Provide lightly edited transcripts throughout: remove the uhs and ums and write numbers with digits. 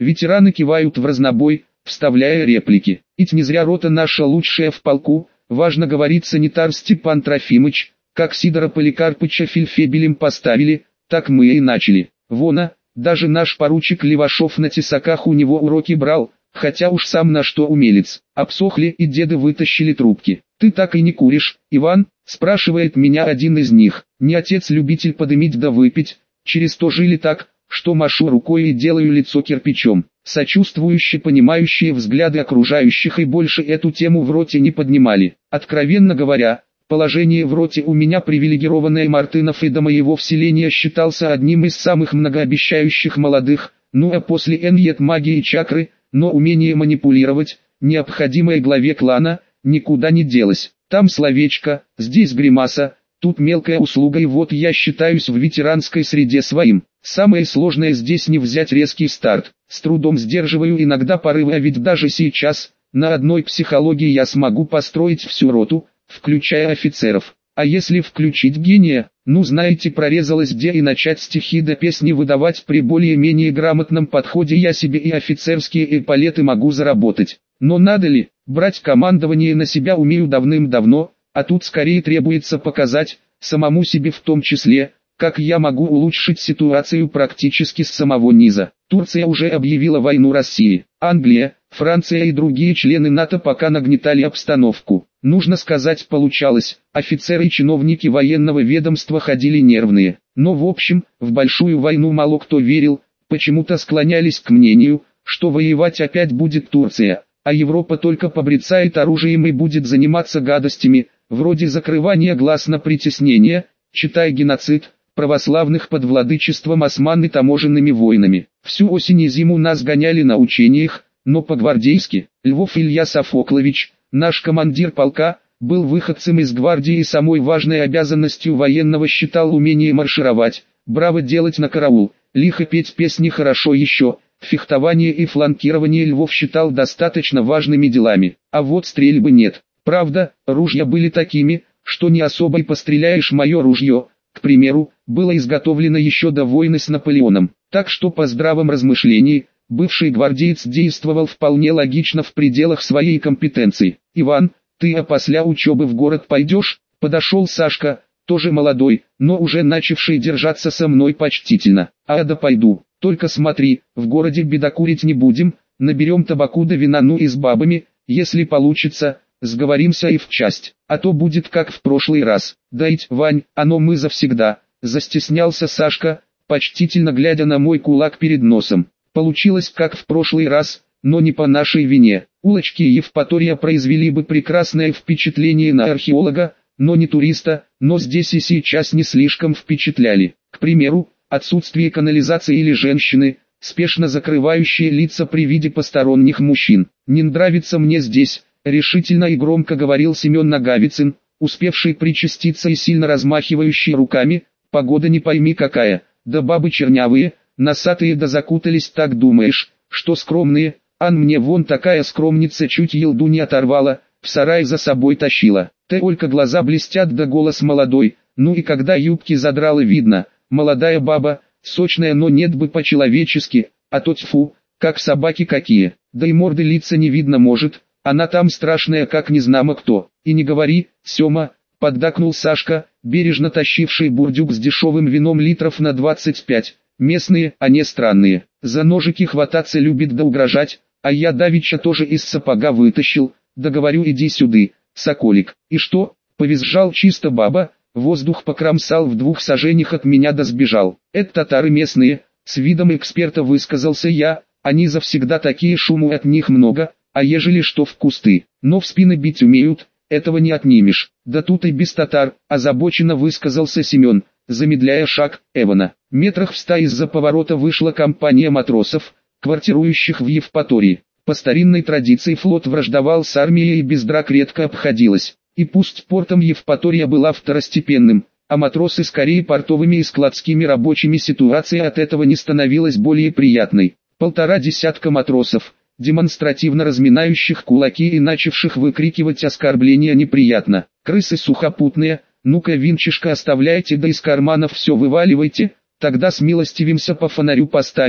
Ветераны кивают в разнобой, вставляя реплики. Ить не зря рота наша лучшая в полку, важно говорит санитар Степан Трофимыч, как Сидора Поликарпыча фельдфебелем поставили, так мы и начали. Вона, даже наш поручик Левашов на тесаках у него уроки брал, хотя уж сам на что умелец. Обсохли и деды вытащили трубки. «Ты так и не куришь, Иван?» – спрашивает меня один из них. «Не отец-любитель подымить да выпить, через то жили так, что машу рукой и делаю лицо кирпичом». Сочувствующие, понимающие взгляды окружающих и больше эту тему в роте не поднимали. Откровенно говоря, положение в роте у меня привилегированное. Мартынов и до моего вселения считался одним из самых многообещающих молодых, ну а после нет магии чакры, но умение манипулировать, необходимое главе клана, никуда не делось. Там словечко, здесь гримаса, тут мелкая услуга, и вот я считаюсь в ветеранской среде своим. Самое сложное здесь не взять резкий старт. С трудом сдерживаю иногда порывы, а ведь даже сейчас, на одной психологии я смогу построить всю роту, включая офицеров. А если включить гения, ну знаете, прорезалось где, и начать стихи да песни выдавать при более-менее грамотном подходе, я себе и офицерские эполеты могу заработать. Но надо ли, брать командование на себя умею давным-давно, а тут скорее требуется показать, самому себе в том числе, как я могу улучшить ситуацию практически с самого низа. Турция уже объявила войну России. Англия, Франция и другие члены НАТО пока нагнетали обстановку. Нужно сказать, получалось, офицеры и чиновники военного ведомства ходили нервные. Но в общем, в большую войну мало кто верил, почему-то склонялись к мнению, что воевать опять будет Турция, а Европа только побрецает оружием и будет заниматься гадостями, вроде закрывания глаз на притеснение, читай геноцид, православных под владычеством осман и таможенными войнами. Всю осень и зиму нас гоняли на учениях, но по-гвардейски. Львов Илья Софоклович, наш командир полка, был выходцем из гвардии и самой важной обязанностью военного считал умение маршировать, браво делать на караул, лихо петь песни хорошо еще, фехтование и фланкирование Львов считал достаточно важными делами, а вот стрельбы нет. Правда, ружья были такими, что не особо и постреляешь. Мое ружье, к примеру, было изготовлено еще до войны с Наполеоном, так что по здравом размышлении, бывший гвардеец действовал вполне логично в пределах своей компетенции. «Иван, ты после учебы в город пойдешь?» Подошел Сашка, тоже молодой, но уже начавший держаться со мной почтительно. «А да пойду, только смотри, в городе бедокурить не будем, наберем табаку да вина, ну и с бабами, если получится, сговоримся и в часть, а то будет как в прошлый раз». «Дайте, Вань, оно мы завсегда», застеснялся Сашка, почтительно глядя на мой кулак перед носом. Получилось как в прошлый раз, но не по нашей вине. Улочки Евпатория произвели бы прекрасное впечатление на археолога, но не туриста, но здесь и сейчас не слишком впечатляли. К примеру, отсутствие канализации или женщины, спешно закрывающие лица при виде посторонних мужчин. «Не нравится мне здесь», решительно и громко говорил Семен Наговицын, успевший причаститься и сильно размахивающий руками. «Погода не пойми какая, да бабы чернявые, носатые да закутались, так думаешь, что скромные, ан мне вон такая скромница чуть елду не оторвала, в сарай за собой тащила». Только глаза блестят да голос молодой, ну и когда юбки задрала видно, молодая баба, сочная, но нет бы по-человечески, а то тьфу, как собаки какие, да и морды лица не видно может, она там страшная как незнамо кто. «И не говори, Сема», поддакнул Сашка, бережно тащивший бурдюк с дешевым вином литров на 25, местные, а не странные, за ножики хвататься любит да угрожать, а я давеча тоже из сапога вытащил, да говорю, иди сюды, соколик. «И что?» — повизжал чисто баба, воздух покромсал в 2 саженях от меня да сбежал. «Это татары местные», — с видом эксперта высказался я, «они завсегда такие, шуму от них много, а ежели что в кусты, но в спины бить умеют, этого не отнимешь». «Да тут и без татар», — озабоченно высказался Семен, замедляя шаг. Эвана. Метрах в 100 из-за поворота вышла компания матросов, квартирующих в Евпатории. По старинной традиции флот враждовал с армией и без драк редко обходилось. И пусть портом Евпатория была второстепенным, а матросы скорее портовыми и складскими рабочими, ситуация от этого не становилась более приятной. 1,5 десятка матросов, демонстративно разминающих кулаки и начавших выкрикивать оскорбления неприятно. «Крысы сухопутные, ну-ка винчишко оставляйте да из карманов все вываливайте, тогда смилостивимся по фонарю поставим»,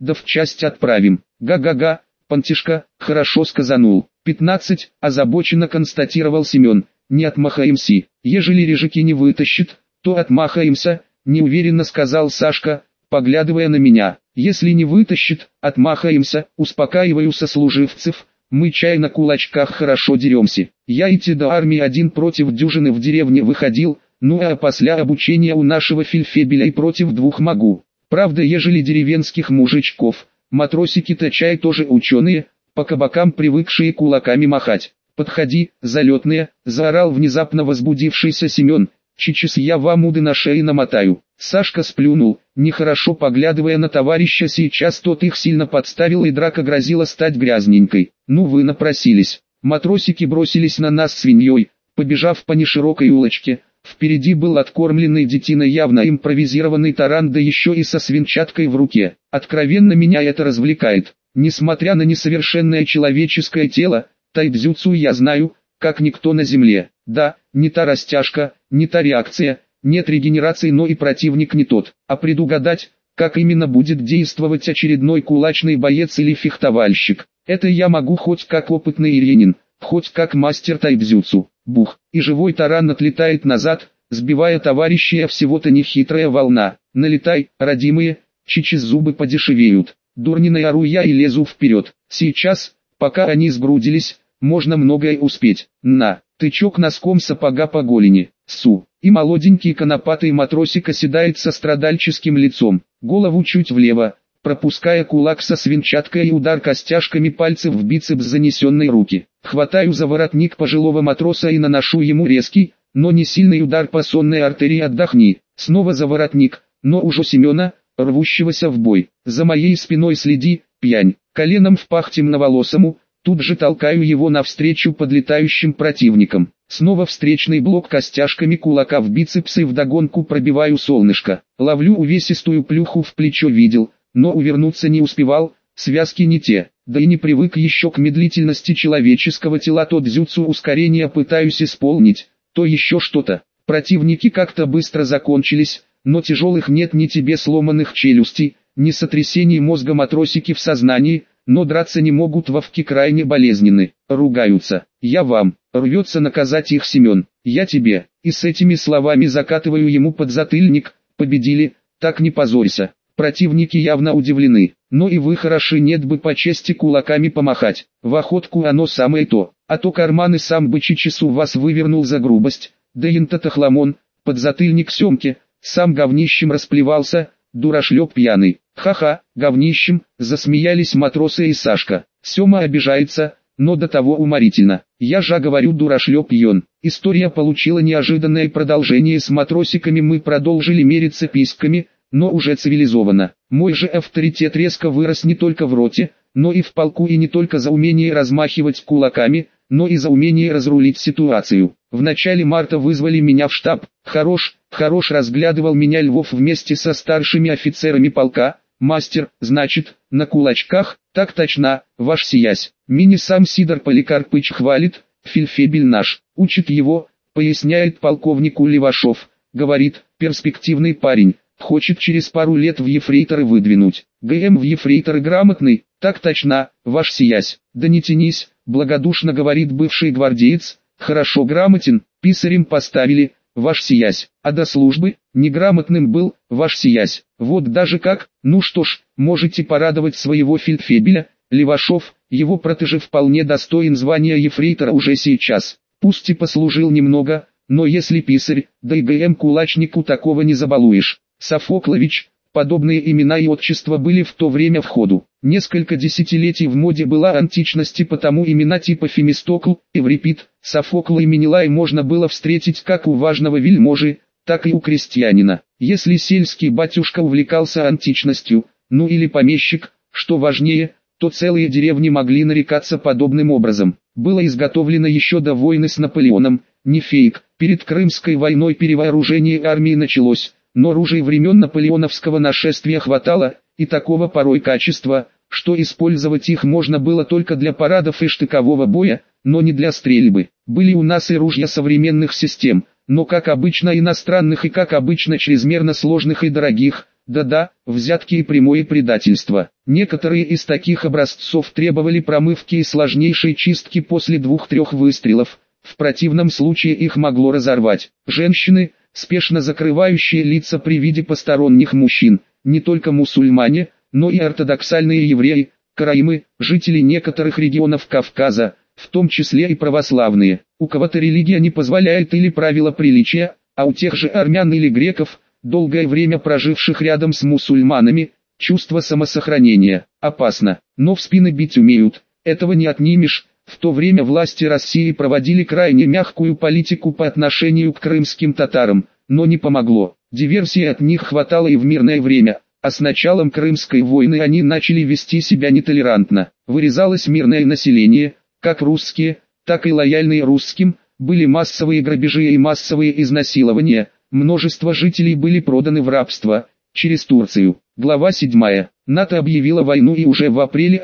да в часть отправим. Га-га-га, Пантишка, хорошо сказанул. 15, озабоченно констатировал Семен, не отмахаемся. Ежели режики не вытащит, то отмахаемся, неуверенно сказал Сашка, поглядывая на меня. Если не вытащит, отмахаемся, успокаиваю сослуживцев, мы чай на кулачках хорошо деремся. Я идти до армии один против дюжины в деревне выходил, ну а после обучения у нашего фельдфебеля и против двух могу. Правда, ежели деревенских мужичков, матросики-то чай тоже ученые, по кабакам привыкшие кулаками махать. «Подходи, залетные!» – заорал внезапно возбудившийся Семен. «Сейчас я вам уды на шеи намотаю». Сашка сплюнул, нехорошо поглядывая на товарища, сейчас тот их сильно подставил и драка грозила стать грязненькой. «Ну вы напросились». Матросики бросились на нас свиньей, побежав по неширокой улочке. Впереди был откормленный детина явно импровизированный таран, да еще и со свинчаткой в руке. Откровенно меня это развлекает. Несмотря на несовершенное человеческое тело, тайцзюцу я знаю, как никто на земле. Да, не та растяжка, не та реакция, нет регенерации, но и противник не тот. А предугадать, как именно будет действовать очередной кулачный боец или фехтовальщик, это я могу хоть как опытный иренин, хоть как мастер тайцзюцу. Бух, и живой таран отлетает назад, сбивая товарища, всего-то нехитрая волна. Налетай, родимые, чичи зубы подешевеют. Дурниной ору я и лезу вперед. Сейчас, пока они сгрудились, можно многое успеть. На, тычок носком сапога по голени. Су. И молоденький конопатый матросик оседает со страдальческим лицом, голову чуть влево, пропуская кулак со свинчаткой и удар костяшками пальцев в бицепс занесенной руки. Хватаю за воротник пожилого матроса и наношу ему резкий, но не сильный удар по сонной артерии. «Отдохни». Снова за воротник, но уже Семена, рвущегося в бой. За моей спиной следи, пьянь. Коленом в пах темноволосому, тут же толкаю его навстречу подлетающим противникам. Снова встречный блок костяшками кулака в бицепсы, вдогонку пробиваю солнышко. Ловлю увесистую плюху в плечо, видел, но увернуться не успевал, связки не те. Да и не привык еще к медлительности человеческого тела, то дзюцу ускорения пытаюсь исполнить, то еще что-то. Противники как-то быстро закончились, но тяжелых нет, ни тебе сломанных челюстей, ни сотрясений мозга. Матросики в сознании, но драться не могут, вовки крайне болезненны, ругаются. «Я вам», рвется наказать их Семен, «я тебе», и с этими словами закатываю ему подзатыльник. «Победили, так не позорься». Противники явно удивлены, но и вы хороши, нет бы по чести кулаками помахать. В охотку оно самое то, а то карманы сам бы чичесу вас вывернул за грубость. Да инта-то хламон, подзатыльник Семке, сам говнищем расплевался, дурашлеп пьяный. Ха-ха, говнищем, засмеялись матросы и Сашка. Сема обижается, но до того уморительно. Я же говорю, дурашлеп пьян. История получила неожиданное продолжение. С матросиками мы продолжили мериться письками, но уже цивилизованно. Мой же авторитет резко вырос не только в роте, но и в полку, и не только за умение размахивать кулаками, но и за умение разрулить ситуацию. В начале марта вызвали меня в штаб. Хорош разглядывал меня Львов вместе со старшими офицерами полка. «Мастер, значит, на кулачках?» «Так точно, ваш сиясь». Мини сам Сидор Поликарпыч хвалит, фельдфебель наш, учит его, поясняет полковнику Левашов, говорит, перспективный парень. Хочет через пару лет в ефрейторы выдвинуть. ГМ в ефрейторы грамотный? Так точно, ваш сиясь. Да не тянись, благодушно говорит бывший гвардеец. Хорошо грамотен, писарем поставили, ваш сиясь. А до службы, неграмотным был, ваш сиясь. Вот даже как, ну что ж, можете порадовать своего фельдфебеля. Левашов, его протеже, вполне достоин звания ефрейтора уже сейчас. Пусть и послужил немного, но если писарь, да и ГМ кулачнику такого не забалуешь. Софоклович, подобные имена и отчества были в то время в ходу. Несколько десятилетий в моде была античность, и потому имена типа Фемистокл, Эврипид, Софокл и Менелай можно было встретить как у важного вельможи, так и у крестьянина. Если сельский батюшка увлекался античностью, ну или помещик, что важнее, то целые деревни могли нарекаться подобным образом. Было изготовлено еще до войны с Наполеоном, не фейк, перед Крымской войной перевооружение армии началось. Но ружей времен наполеоновского нашествия хватало, и такого порой качества, что использовать их можно было только для парадов и штыкового боя, но не для стрельбы. Были у нас и ружья современных систем, но как обычно иностранных и как обычно чрезмерно сложных и дорогих, да-да, взятки и прямое предательство. Некоторые из таких образцов требовали промывки и сложнейшей чистки после 2-3 выстрелов, в противном случае их могло разорвать. Женщины, спешно закрывающие лица при виде посторонних мужчин, не только мусульмане, но и ортодоксальные евреи, караимы, жители некоторых регионов Кавказа, в том числе и православные. У кого-то религия не позволяет или правила приличия, а у тех же армян или греков, долгое время проживших рядом с мусульманами, чувство самосохранения. Опасно, но в спины бить умеют, этого не отнимешь. В то время власти России проводили крайне мягкую политику по отношению к крымским татарам, но не помогло. Диверсий от них хватало и в мирное время, а с началом Крымской войны они начали вести себя нетолерантно. Вырезалось мирное население, как русские, так и лояльные русским, были массовые грабежи и массовые изнасилования, множество жителей были проданы в рабство, через Турцию. Глава 7. НАТО объявила войну, и уже в апреле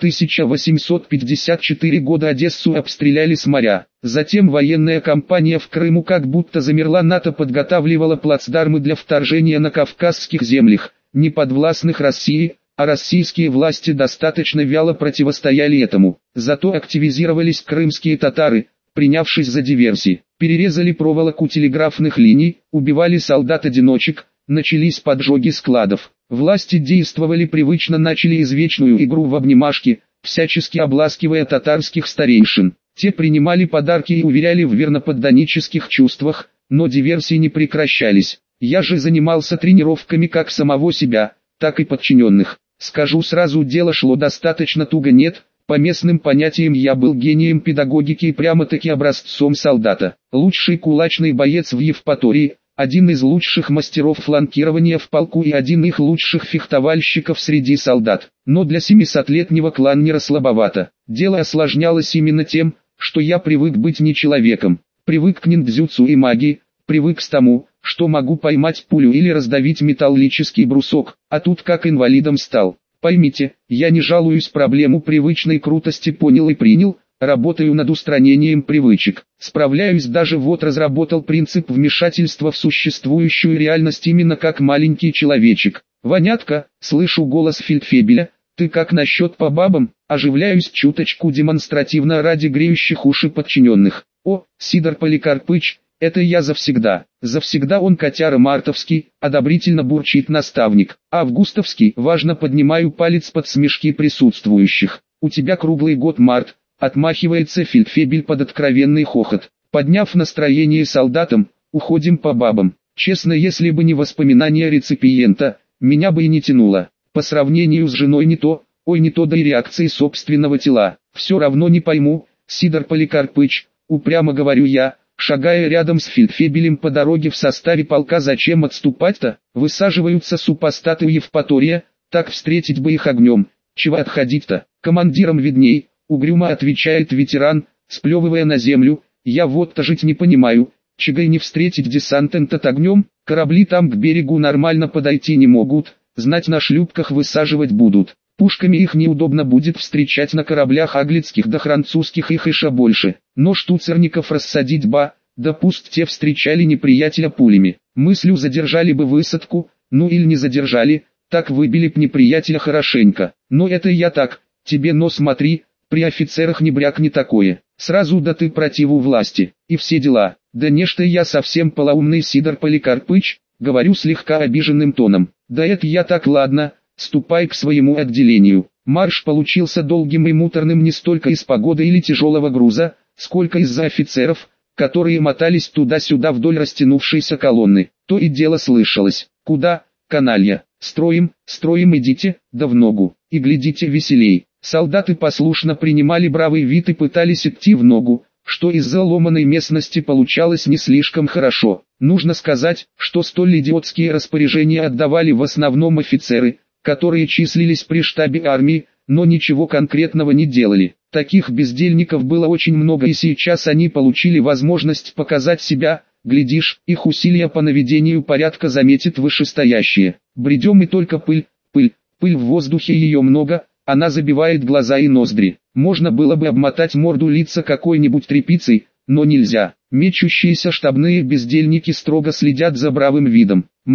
1854 года Одессу обстреляли с моря. Затем военная кампания в Крыму как будто замерла. НАТО подготавливала плацдармы для вторжения на кавказских землях, не подвластных России, а российские власти достаточно вяло противостояли этому. Зато активизировались крымские татары, принявшись за диверсии. Перерезали проволоку телеграфных линий, убивали солдат-одиночек, начались поджоги складов. Власти действовали привычно, начали извечную игру в обнимашки, всячески обласкивая татарских старейшин. Те принимали подарки и уверяли в верноподданнических чувствах, но диверсии не прекращались. Я же занимался тренировками как самого себя, так и подчиненных. Скажу сразу, дело шло достаточно туго. Нет, по местным понятиям я был гением педагогики и прямо-таки образцом солдата. Лучший кулачный боец в Евпатории, один из лучших мастеров фланкирования в полку и один из лучших фехтовальщиков среди солдат. Но для 700-летнего кланнера слабовато. Дело осложнялось именно тем, что я привык быть не человеком, привык к ниндзюцу и магии, привык к тому, что могу поймать пулю или раздавить металлический брусок, а тут как инвалидом стал. Поймите, я не жалуюсь, проблему привычной крутости понял и принял, работаю над устранением привычек. Справляюсь, даже вот разработал принцип вмешательства в существующую реальность именно как маленький человечек. «Вонятка», слышу голос фельдфебеля, «ты как насчет по бабам?» Оживляюсь чуточку демонстративно ради греющих уши подчиненных. «О, Сидор Поликарпыч, это я завсегда». Завсегда он котяра мартовский, одобрительно бурчит наставник. Августовский, важно поднимаю палец под смешки присутствующих. «У тебя круглый год март», отмахивается фельдфебель под откровенный хохот. Подняв настроение солдатам, уходим по бабам. Честно, если бы не воспоминания реципиента, меня бы и не тянуло. По сравнению с женой не то, ой не то, да и реакции собственного тела. Все равно не пойму, Сидор Поликарпыч, упрямо говорю я, шагая рядом с фельдфебелем по дороге в составе полка. Зачем отступать-то? Высаживаются супостаты у Евпатория, так встретить бы их огнем. Чего отходить-то? Командирам видней, угрюмо отвечает ветеран, сплевывая на землю. Я вот-то жить не понимаю, чего и не встретить десантента огнем, корабли там к берегу нормально подойти не могут, знать на шлюпках высаживать будут. Пушками их неудобно будет встречать, на кораблях аглицких да французских их еще больше. Но штуцерников рассадить ба, да пусть те встречали неприятеля пулями. Мыслю, задержали бы высадку, ну или не задержали, так выбили б неприятеля хорошенько. Но это я так, тебе но смотри, при офицерах не брякни такое. Сразу да ты противу власти, и все дела. Да нечто я совсем полоумный, Сидор Поликарпыч, говорю слегка обиженным тоном. Да это я так, ладно, ступай к своему отделению. Марш получился долгим и муторным не столько из погоды или тяжелого груза, сколько из-за офицеров, которые мотались туда-сюда вдоль растянувшейся колонны. То и дело слышалось: «Куда, каналья? Строим, строим, идите, да в ногу, и глядите веселей». Солдаты послушно принимали бравый вид и пытались идти в ногу, что из-за ломаной местности получалось не слишком хорошо. Нужно сказать, что столь идиотские распоряжения отдавали в основном офицеры, которые числились при штабе армии, но ничего конкретного не делали. Таких бездельников было очень много, и сейчас они получили возможность показать себя. Глядишь, их усилия по наведению порядка заметит вышестоящие. Бредем, и только пыль, пыль, пыль в воздухе, ее много, она забивает глаза и ноздри. Можно было бы обмотать морду лица какой-нибудь тряпицей, но нельзя. Мечущиеся штабные бездельники строго следят за бравым видом. Мать,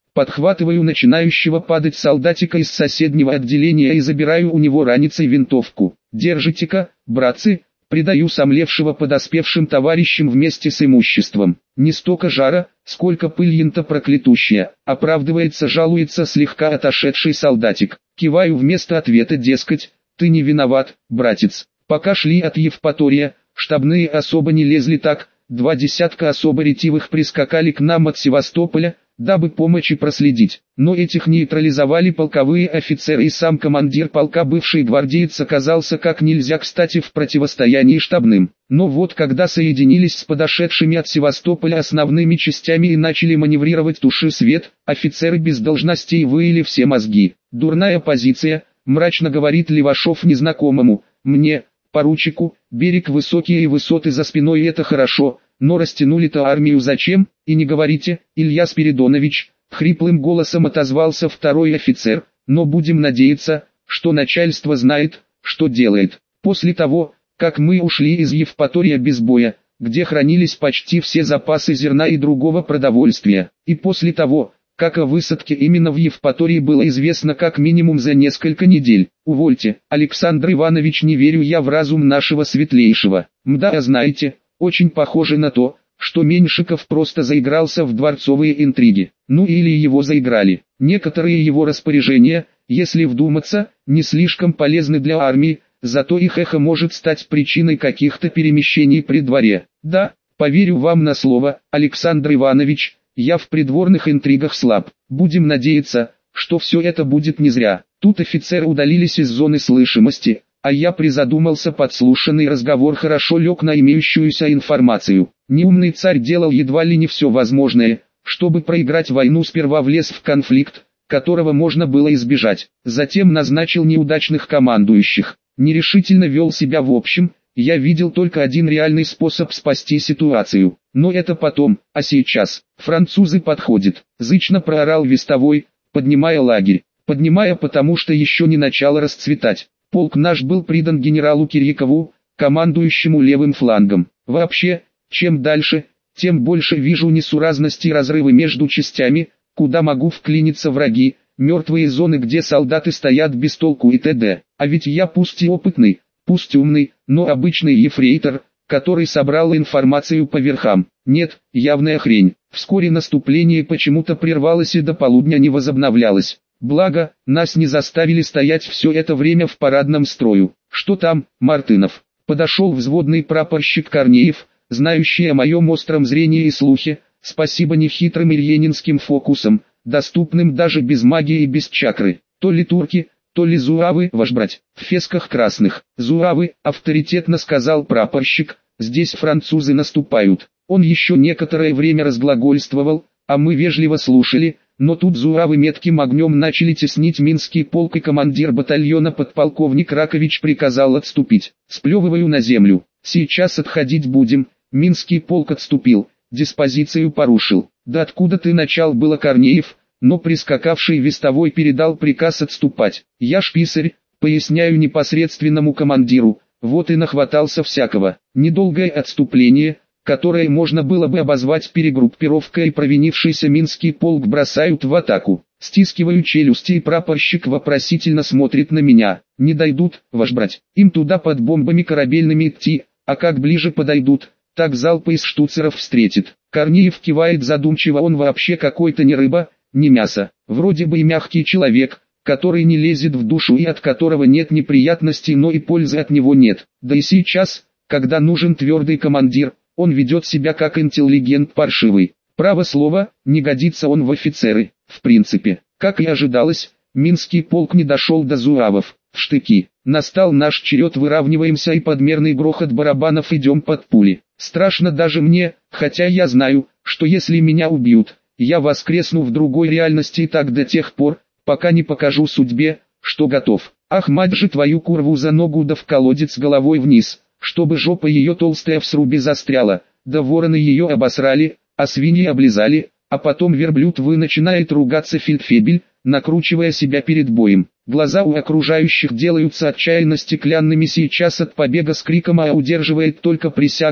Подхватываю начинающего падать солдатика из соседнего отделения и забираю у него ранец и винтовку. Держите-ка, братцы, придаю сомлевшего подоспевшим товарищам вместе с имуществом. Не столько жара, сколько пыль-ента проклятущая, оправдывается, жалуется слегка отошедший солдатик. Киваю вместо ответа, дескать, ты не виноват, братец. Пока шли от Евпатория, штабные особо не лезли так, 2 десятка особо ретивых прискакали к нам от Севастополя, дабы помочь и проследить. Но этих нейтрализовали полковые офицеры, и сам командир полка, бывший гвардеец, оказался как нельзя кстати в противостоянии штабным. Но вот когда соединились с подошедшими от Севастополя основными частями и начали маневрировать «туши свет», офицеры без должностей выили все мозги. «Дурная позиция», мрачно говорит Левашов незнакомому, мне, поручику, берег высокие и высоты за спиной, это хорошо, но растянули-то армию зачем? И не говорите, Илья Спиридонович, хриплым голосом отозвался второй офицер, но будем надеяться, что начальство знает, что делает. После того, как мы ушли из Евпатория без боя, где хранились почти все запасы зерна и другого продовольствия, и после того, как о высадке именно в Евпатории было известно как минимум за несколько недель. Увольте, Александр Иванович, не верю я в разум нашего светлейшего. Мда, знаете, очень похоже на то, что Меньшиков просто заигрался в дворцовые интриги. Ну или его заиграли. Некоторые его распоряжения, если вдуматься, не слишком полезны для армии, зато их эхо может стать причиной каких-то перемещений при дворе. Да, поверю вам на слово, Александр Иванович, я в придворных интригах слаб. Будем надеяться, что все это будет не зря. Тут офицеры удалились из зоны слышимости, а я призадумался, подслушанный разговор хорошо лег на имеющуюся информацию. Неумный царь делал едва ли не все возможное, чтобы проиграть войну, сперва влез в конфликт, которого можно было избежать, затем назначил неудачных командующих, нерешительно вел себя в общем. Я видел только один реальный способ спасти ситуацию. Но это потом, а сейчас. Французы подходят. Зычно проорал вестовой, поднимая лагерь. Поднимая, потому что еще не начало расцветать. Полк наш был придан генералу Кирикову, командующему левым флангом. Вообще, чем дальше, тем больше вижу несуразности и разрывы между частями, куда могу вклиниться враги, мертвые зоны, где солдаты стоят без толку и т.д. А ведь я пусть и опытный, пусть умный, но обычный ефрейтор, который собрал информацию по верхам. Нет, явная хрень. Вскоре наступление почему-то прервалось и до полудня не возобновлялось. Благо, нас не заставили стоять все это время в парадном строю. Что там, Мартынов? Подошел взводный прапорщик Корнеев, знающий о моем остром зрении и слухе, спасибо нехитрым ильенинским фокусам, доступным даже без магии и без чакры. То ли турки, то ли зуавы, ваш брать, в фесках красных. Зуавы, авторитетно сказал прапорщик, здесь французы наступают. Он еще некоторое время разглагольствовал, а мы вежливо слушали, но тут зуавы метким огнем начали теснить Минский полк, и командир батальона подполковник Ракович приказал отступить. Сплевываю на землю. Сейчас отходить будем. Минский полк отступил, диспозицию порушил. Да откуда ты начал, было Корнеев, но прискакавший вестовой передал приказ отступать. Я ж писарь, поясняю непосредственному командиру, вот и нахватался всякого. Недолгое отступление, которое можно было бы обозвать перегруппировкой, и провинившийся Минский полк бросают в атаку. Стискиваю челюсти, и прапорщик вопросительно смотрит на меня. Не дойдут, ваш брать, им туда под бомбами корабельными идти, а как ближе подойдут, так залпы из штуцеров встретит. Корнеев кивает задумчиво, он вообще какой-то не рыба, не мясо, вроде бы и мягкий человек, который не лезет в душу и от которого нет неприятностей, но и пользы от него нет. Да и сейчас, когда нужен твердый командир, он ведет себя как интеллигент паршивый. Право слово, не годится он в офицеры. В принципе, как и ожидалось, Минский полк не дошел до зуавов. В штыки. Настал наш черед, выравниваемся, и подмерный грохот барабанов, идем под пули. Страшно даже мне, хотя я знаю, что если меня убьют, я воскресну в другой реальности, и так до тех пор, пока не покажу судьбе, что готов. Ах, мать же твою курву за ногу, да в колодец головой вниз, чтобы жопа ее толстая в срубе застряла, да вороны ее обосрали, а свиньи облизали, а потом верблюд начинает ругаться фельдфебель, накручивая себя перед боем. Глаза у окружающих делаются отчаянно стеклянными сейчас от побега с криком, а удерживает только присяга,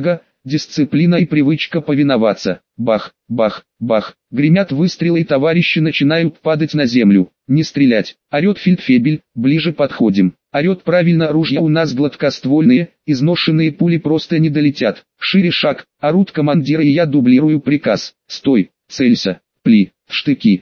дисциплина и привычка повиноваться. Бах, бах, бах. Гремят выстрелы и товарищи начинают падать на землю. Не стрелять. Орет фельдфебель, ближе подходим. Орет правильно, ружья у нас гладкоствольные, изношенные пули просто не долетят. Шире шаг, орут командиры и я дублирую приказ. Стой, целься, пли, в штыки,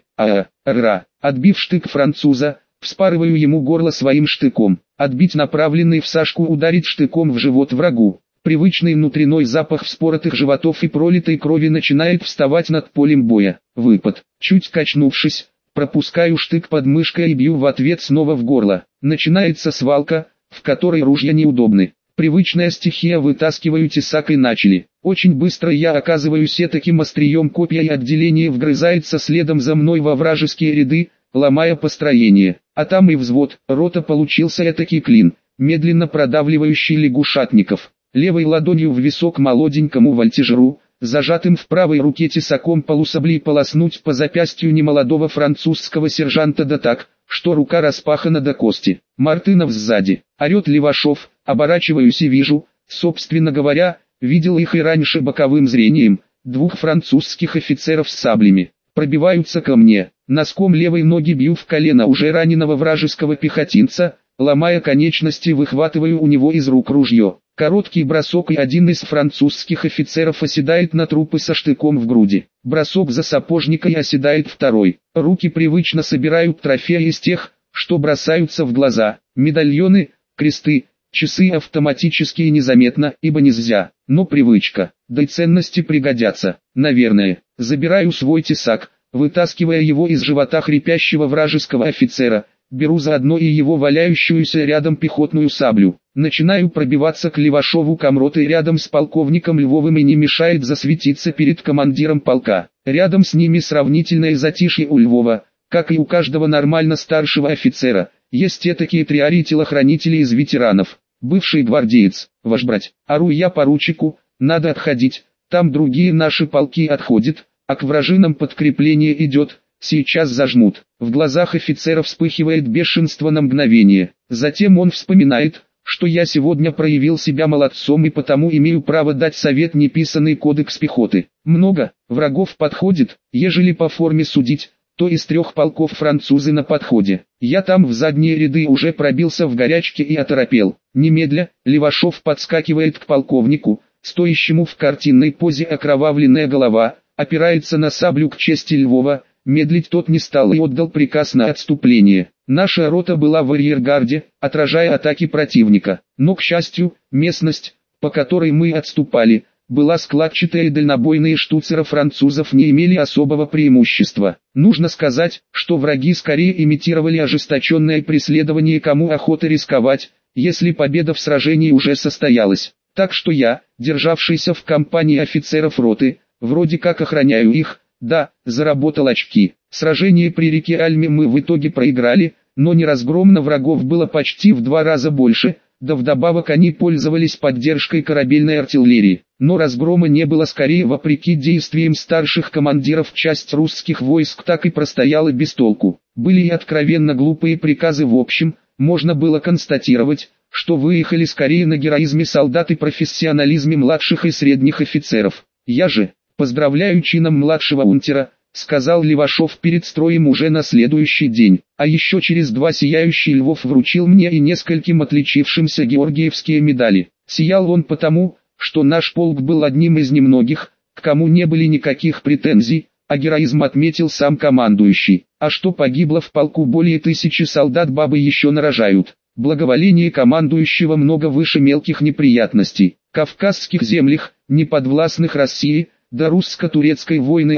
ра. Отбив штык француза, вспарываю ему горло своим штыком. Отбить направленный в Сашку, ударить штыком в живот врагу. Привычный внутренной запах вспоротых животов и пролитой крови начинает вставать над полем боя. Выпад. Чуть качнувшись, пропускаю штык под мышкой и бью в ответ снова в горло. Начинается свалка, в которой ружья неудобны. Привычная стихия, вытаскиваю тесак и начали. Очень быстро я оказываюсь этаким острием копья, и отделение вгрызается следом за мной во вражеские ряды, ломая построение. А там и взвод, рота, получился этакий клин, медленно продавливающий лягушатников. Левой ладонью в висок молоденькому вольтежеру, зажатым в правой руке тесаком полусаблей полоснуть по запястью немолодого французского сержанта, да так, что рука распахана до кости. Мартынов сзади. Орет Левашов, оборачиваюсь и вижу, собственно говоря, видел их и раньше боковым зрением, двух французских офицеров с саблями. Пробиваются ко мне, носком левой ноги бью в колено уже раненого вражеского пехотинца, ломая конечности, выхватываю у него из рук ружье. Короткий бросок, и один из французских офицеров оседает на трупы со штыком в груди. Бросок за сапожника, и оседает второй. Руки привычно собирают трофеи из тех, что бросаются в глаза. Медальоны, кресты, часы автоматически и незаметно, ибо нельзя, но привычка. Да и ценности пригодятся, наверное. Забираю свой тесак, вытаскивая его из живота хрипящего вражеского офицера. Беру заодно и его валяющуюся рядом пехотную саблю. Начинаю пробиваться к Левашову. Комрот и рядом с полковником Львовым, и не мешает засветиться перед командиром полка. Рядом с ними сравнительное затишье у Львова, как и у каждого нормально старшего офицера. Есть этакие триари-телохранители из ветеранов. Бывший гвардеец, ваш брать. Ору я поручику, надо отходить, там другие наши полки отходят, а к вражинам подкрепление идет. Сейчас зажмут. В глазах офицера вспыхивает бешенство на мгновение. Затем он вспоминает, что я сегодня проявил себя молодцом и потому имею право дать совет, неписанный кодекс пехоты. Много врагов подходит, ежели по форме судить, то из 3 полков французы на подходе. Я там в задние ряды уже пробился в горячке и оторопел. Немедля, Левашов подскакивает к полковнику, стоящему в картинной позе, окровавленная голова, опирается на саблю к чести Львова. Медлить тот не стал и отдал приказ на отступление. Наша рота была в арьергарде, отражая атаки противника. Но, к счастью, местность, по которой мы отступали, была складчатая, и дальнобойные штуцеры французов не имели особого преимущества. Нужно сказать, что враги скорее имитировали ожесточенное преследование, кому охота рисковать, если победа в сражении уже состоялась. Так что я, державшийся в компании офицеров роты, вроде как охраняю их. Да, заработал очки. Сражение при реке Альме мы в итоге проиграли, но неразгромно врагов было почти в 2 раза больше, да вдобавок они пользовались поддержкой корабельной артиллерии. Но разгрома не было, скорее вопреки действиям старших командиров. Часть русских войск так и простояла без толку. Были и откровенно глупые приказы. В общем, можно было констатировать, что выехали скорее на героизме солдат и профессионализме младших и средних офицеров. Я же «Поздравляю чином младшего унтера», — сказал Левашов перед строем уже на следующий день. А еще через 2 сияющий Львов вручил мне и нескольким отличившимся георгиевские медали. Сиял он потому, что наш полк был одним из немногих, к кому не были никаких претензий, а героизм отметил сам командующий. А что погибло в полку более 1000 солдат, бабы еще нарожают. Благоволение командующего много выше мелких неприятностей. Кавказских землях, неподвластных России, до русско-турецкой войны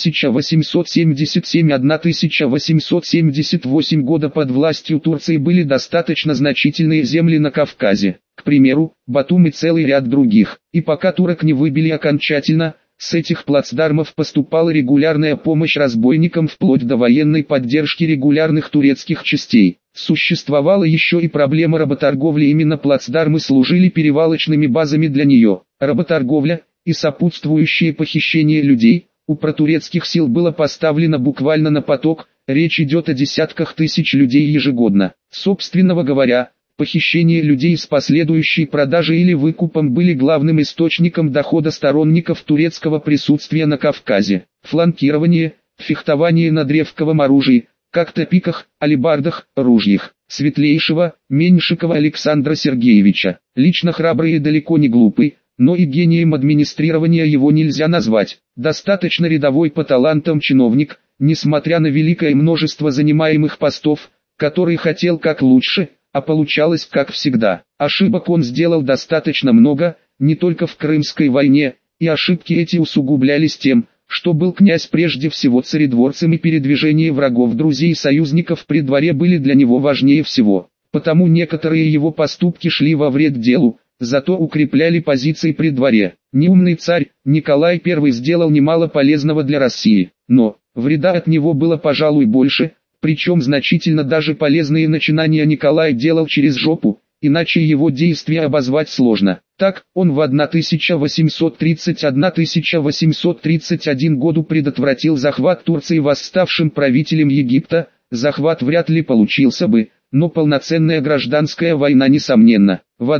1877-1878 года под властью Турции были достаточно значительные земли на Кавказе, к примеру, Батум и целый ряд других. И пока турок не выбили окончательно, с этих плацдармов поступала регулярная помощь разбойникам вплоть до военной поддержки регулярных турецких частей. Существовала еще и проблема работорговли, именно плацдармы служили перевалочными базами для нее. Работорговля и сопутствующее похищение людей у протурецких сил было поставлено буквально на поток, речь идет о десятках тысяч людей ежегодно. Собственно говоря, Похищение людей с последующей продажей или выкупом были главным источником дохода сторонников турецкого присутствия на Кавказе. Фланкирование, фехтование на древковом оружии, как топиках, алебардах, ружьях. Светлейшего, Меньшикова Александра Сергеевича. Лично храбрый и далеко не глупый, но и гением администрирования его нельзя назвать. Достаточно рядовой по талантам чиновник, несмотря на великое множество занимаемых постов, который хотел как лучше, а получалось как всегда. Ошибок он сделал достаточно много, не только в Крымской войне, и ошибки эти усугублялись тем, что был князь прежде всего царедворцем, и передвижение врагов, друзей и союзников при дворе были для него важнее всего. Потому некоторые его поступки шли во вред делу, зато укрепляли позиции при дворе. Неумный царь Николай I сделал немало полезного для России, но вреда от него было, пожалуй, больше, причем значительно. Даже полезные начинания Николай делал через жопу, иначе его действия обозвать сложно. Так, он в 1830-1831 году предотвратил захват Турции восставшим правителем Египта. Захват вряд ли получился бы, но полноценная гражданская война несомненно. В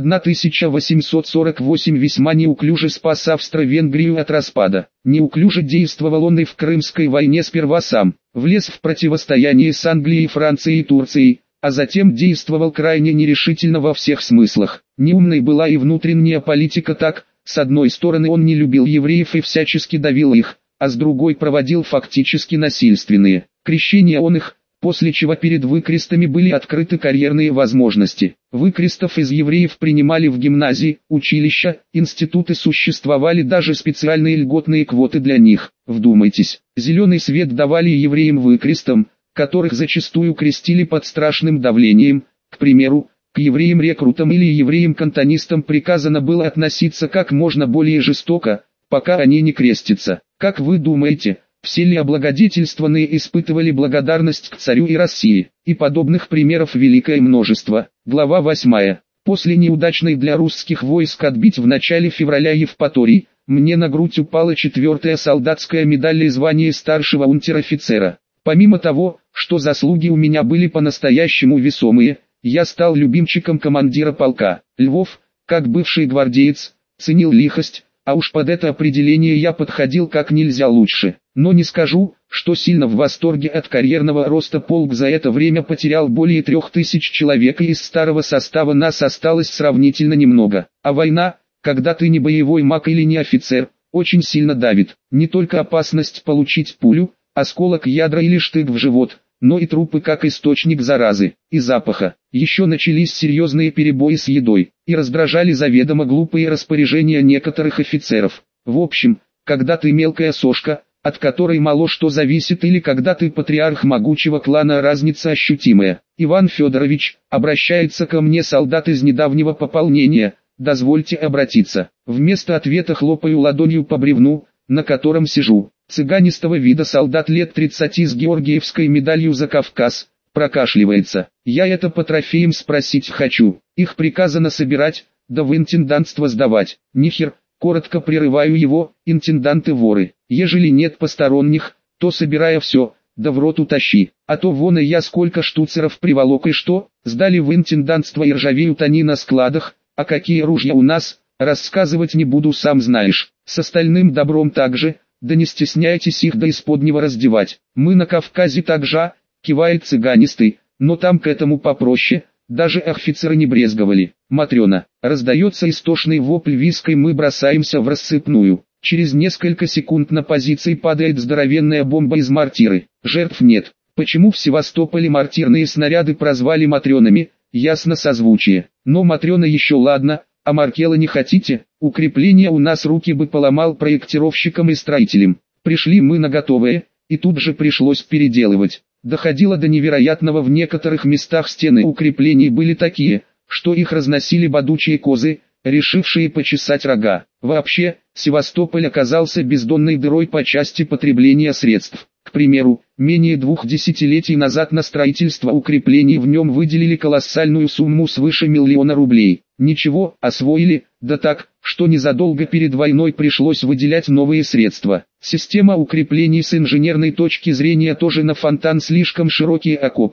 1848 весьма неуклюже спас Австро-Венгрию от распада. Неуклюже действовал он и в Крымской войне, сперва сам влез в противостояние с Англией, Францией и Турцией, а затем действовал крайне нерешительно во всех смыслах. Неумной была и внутренняя политика. Так, с одной стороны он не любил евреев и всячески давил их, а с другой проводил фактически насильственные крещения он их, после чего перед выкрестами были открыты карьерные возможности. Выкрестов из евреев принимали в гимназии, училища, институты, существовали даже специальные льготные квоты для них. Вдумайтесь, зеленый свет давали евреям выкрестам, которых зачастую крестили под страшным давлением. К примеру, к евреям-рекрутам или евреям-кантонистам приказано было относиться как можно более жестоко, пока они не крестятся. Как вы думаете, все ли облагодетельствованные испытывали благодарность к царю и России? И подобных примеров великое множество. Глава 8. После неудачной для русских войск отбить в начале февраля Евпаторий, мне на грудь упала 4-я солдатская медаль и звание старшего унтер-офицера. Помимо того, что заслуги у меня были по-настоящему весомые, я стал любимчиком командира полка. Львов, как бывший гвардеец, ценил лихость, а уж под это определение я подходил как нельзя лучше. Но не скажу, что сильно в восторге от карьерного роста. Полк за это время потерял более 3000 человек, и из старого состава нас осталось сравнительно немного. А война, когда ты не боевой маг или не офицер, очень сильно давит. Не только опасность получить пулю, осколок ядра или штык в живот, но и трупы как источник заразы и запаха. Еще начались серьезные перебои с едой, и раздражали заведомо глупые распоряжения некоторых офицеров. В общем, когда ты мелкая сошка, от которой мало что зависит, или когда ты патриарх могучего клана, разница ощутимая. Иван Федорович, обращается ко мне солдат из недавнего пополнения, дозвольте обратиться. Вместо ответа хлопаю ладонью по бревну, на котором сижу. Цыганистого вида солдат лет 30 с георгиевской медалью за Кавказ, прокашливается. Я это по трофеям спросить хочу. Их приказано собирать, да в интендантство сдавать. Нихер, коротко прерываю его, интенданты воры. Ежели нет посторонних, то собирая все, да в рот утащи. А то вон и я сколько штуцеров приволок, и что, сдали в интендантство и ржавеют они на складах. А какие ружья у нас, рассказывать не буду, сам знаешь. С остальным добром также, да не стесняйтесь их до исподнего раздевать. Мы на Кавказе также, кивает цыганистый, но там к этому попроще, даже офицеры не брезговали. Матрена, раздается истошный вопль виской, мы бросаемся в рассыпную. Через несколько секунд на позиции падает здоровенная бомба из мортиры. Жертв нет. Почему в Севастополе мортирные снаряды прозвали матренами, ясно созвучие. Но матрена еще ладно, а Маркела не хотите? Укрепление у нас руки бы поломал проектировщикам и строителям. Пришли мы на готовое, и тут же пришлось переделывать. Доходило до невероятного, в некоторых местах стены укреплений были такие, что их разносили бодучие козы, решившие почесать рога. Вообще, Севастополь оказался бездонной дырой по части потребления средств. К примеру, менее 2 десятилетий назад на строительство укреплений в нем выделили колоссальную сумму свыше 1 000 000 рублей. Ничего, освоили, да так, что незадолго перед войной пришлось выделять новые средства. Система укреплений с инженерной точки зрения тоже на фонтан, слишком широкие окопы,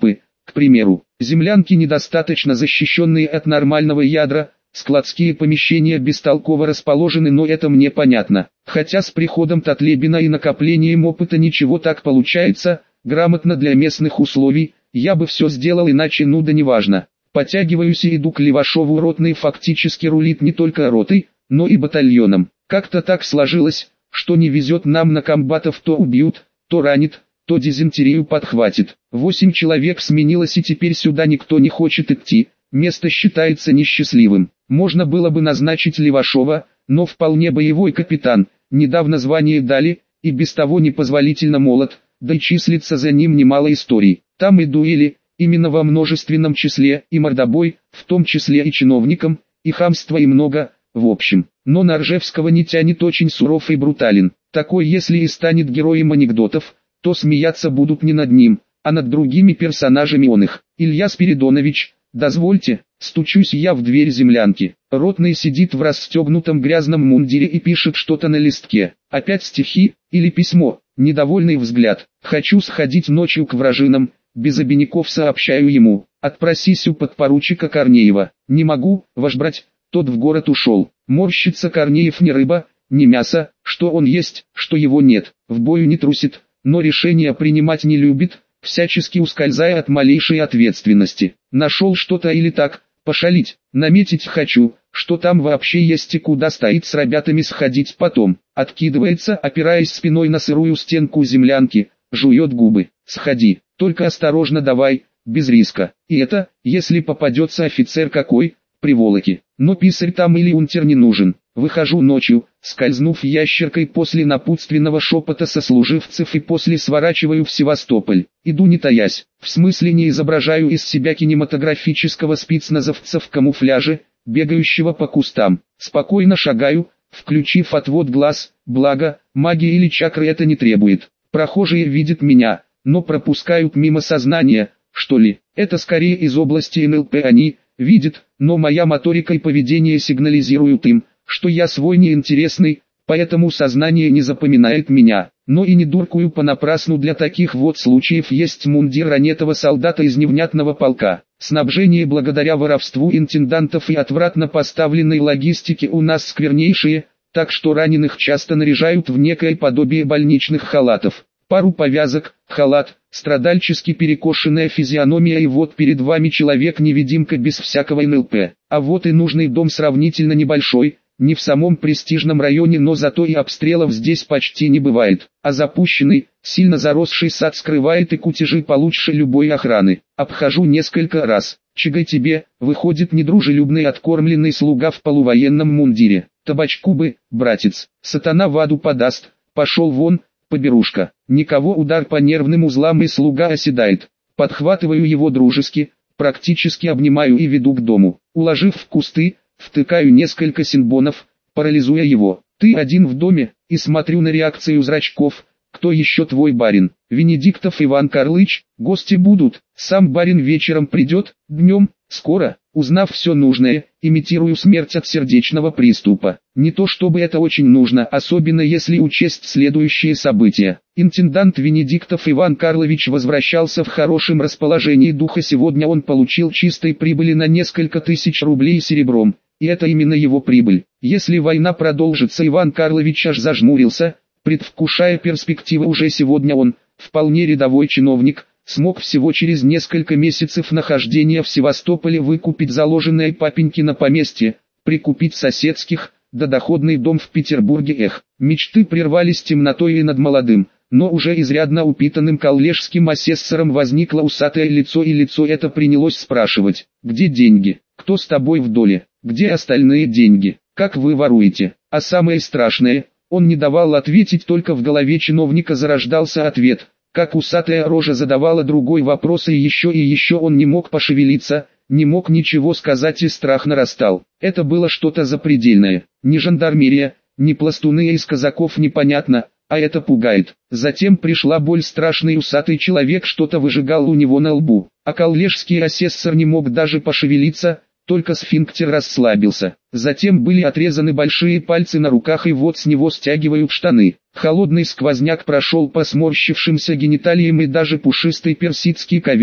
К примеру, землянки недостаточно защищенные от нормального ядра, складские помещения бестолково расположены, но это мне понятно. Хотя с приходом Татлебина и накоплением опыта ничего так получается, грамотно для местных условий, я бы все сделал иначе, ну да неважно. Подтягиваюсь и иду к Левашову, ротный фактически рулит не только ротой, но и батальоном. Как-то так сложилось, что не везет нам на комбатов, то убьют, то ранит, то дизентерию подхватит. 8 человек сменилось и теперь сюда никто не хочет идти, место считается несчастливым. Можно было бы назначить Левашова, но вполне боевой капитан, недавно звание дали, и без того непозволительно молод, да и числится за ним немало историй. Там и дуэли, именно во множественном числе, и мордобой, в том числе и чиновникам, и хамства и много, в общем. Но на Ржевского не тянет, очень суров и брутален. Такой, если и станет героем анекдотов, то смеяться будут не над ним, а над другими персонажами он их. Илья Спиридонович, дозвольте, стучусь я в дверь землянки. Ротный сидит в расстегнутом грязном мундире и пишет что-то на листке. Опять стихи, или письмо, недовольный взгляд. Хочу сходить ночью к вражинам, без обиняков сообщаю ему. Отпросись у подпоручика Корнеева. Не могу, ваш брать, тот в город ушел. Морщится Корнеев, не рыба, не мясо, что он есть, что его нет. В бою не трусит, но решения принимать не любит, всячески ускользая от малейшей ответственности. Нашел что-то или так, пошалить, наметить хочу, что там вообще есть и куда стоит с ребятами сходить потом. Откидывается, опираясь спиной на сырую стенку землянки, жует губы. Сходи, только осторожно давай, без риска. И это, если попадется офицер какой, приволоки. Но писарь там или унтер не нужен. Выхожу ночью, скользнув ящеркой после напутственного шепота сослуживцев, и после сворачиваю в Севастополь. Иду не таясь, в смысле не изображаю из себя кинематографического спецназовца в камуфляже, бегающего по кустам. Спокойно шагаю, включив отвод глаз, благо, магия или чакры это не требует. Прохожие видят меня, но пропускают мимо сознания, что ли. Это скорее из области НЛП они видят, но моя моторика и поведение сигнализируют им, что я свой неинтересный, поэтому сознание не запоминает меня. Но и не дуркую понапрасну, для таких вот случаев есть мундир ранетого солдата из невнятного полка. Снабжение благодаря воровству интендантов и отвратно поставленной логистике у нас сквернейшее, так что раненых часто наряжают в некое подобие больничных халатов. Пару повязок, халат, страдальчески перекошенная физиономия, и вот перед вами человек-невидимка без всякого НЛП. А вот и нужный дом, сравнительно небольшой, не в самом престижном районе, но зато и обстрелов здесь почти не бывает. А запущенный, сильно заросший сад скрывает и кутежи получше любой охраны. Обхожу несколько раз. Чигай тебе, выходит недружелюбный откормленный слуга в полувоенном мундире. Табачку бы, братец, сатана в аду подаст, пошел вон, поберушка. Никого, удар по нервным узлам, и слуга оседает. Подхватываю его дружески, практически обнимаю и веду к дому. Уложив в кусты, втыкаю несколько синбонов, парализуя его. Ты один в доме, и смотрю на реакцию зрачков. Кто еще твой барин? Венедиктов Иван Карлыч. Гости будут, сам барин вечером придет, днем, скоро. Узнав все нужное, имитирую смерть от сердечного приступа. Не то чтобы это очень нужно, особенно если учесть следующие события. Интендант Венедиктов Иван Карлович возвращался в хорошем расположении духа. Сегодня он получил чистой прибыли на несколько тысяч рублей серебром. И это именно его прибыль. Если война продолжится, Иван Карлович аж зажмурился, предвкушая перспективы. Уже сегодня он, вполне рядовой чиновник, смог всего через несколько месяцев нахождения в Севастополе выкупить заложенное папенькино поместье, прикупить соседских, да доходный дом в Петербурге. Мечты прервались темнотой, и над молодым, но уже изрядно упитанным коллежским асессором возникло усатое лицо, и лицо это принялось спрашивать: где деньги, кто с тобой в доле, где остальные деньги, как вы воруете. А самое страшное, он не давал ответить, только в голове чиновника зарождался ответ. Как усатая рожа задавала другой вопрос, и еще он не мог пошевелиться, не мог ничего сказать, и страх нарастал. Это было что-то запредельное. Ни жандармерия, ни пластуны из казаков непонятно, а это пугает. Затем пришла боль, страшный усатый человек что-то выжигал у него на лбу, а коллежский асессор не мог даже пошевелиться, только сфинктер расслабился. Затем были отрезаны большие пальцы на руках, и вот с него стягивают штаны. Холодный сквозняк прошел по сморщившимся гениталиям, и даже пушистый персидский ковер,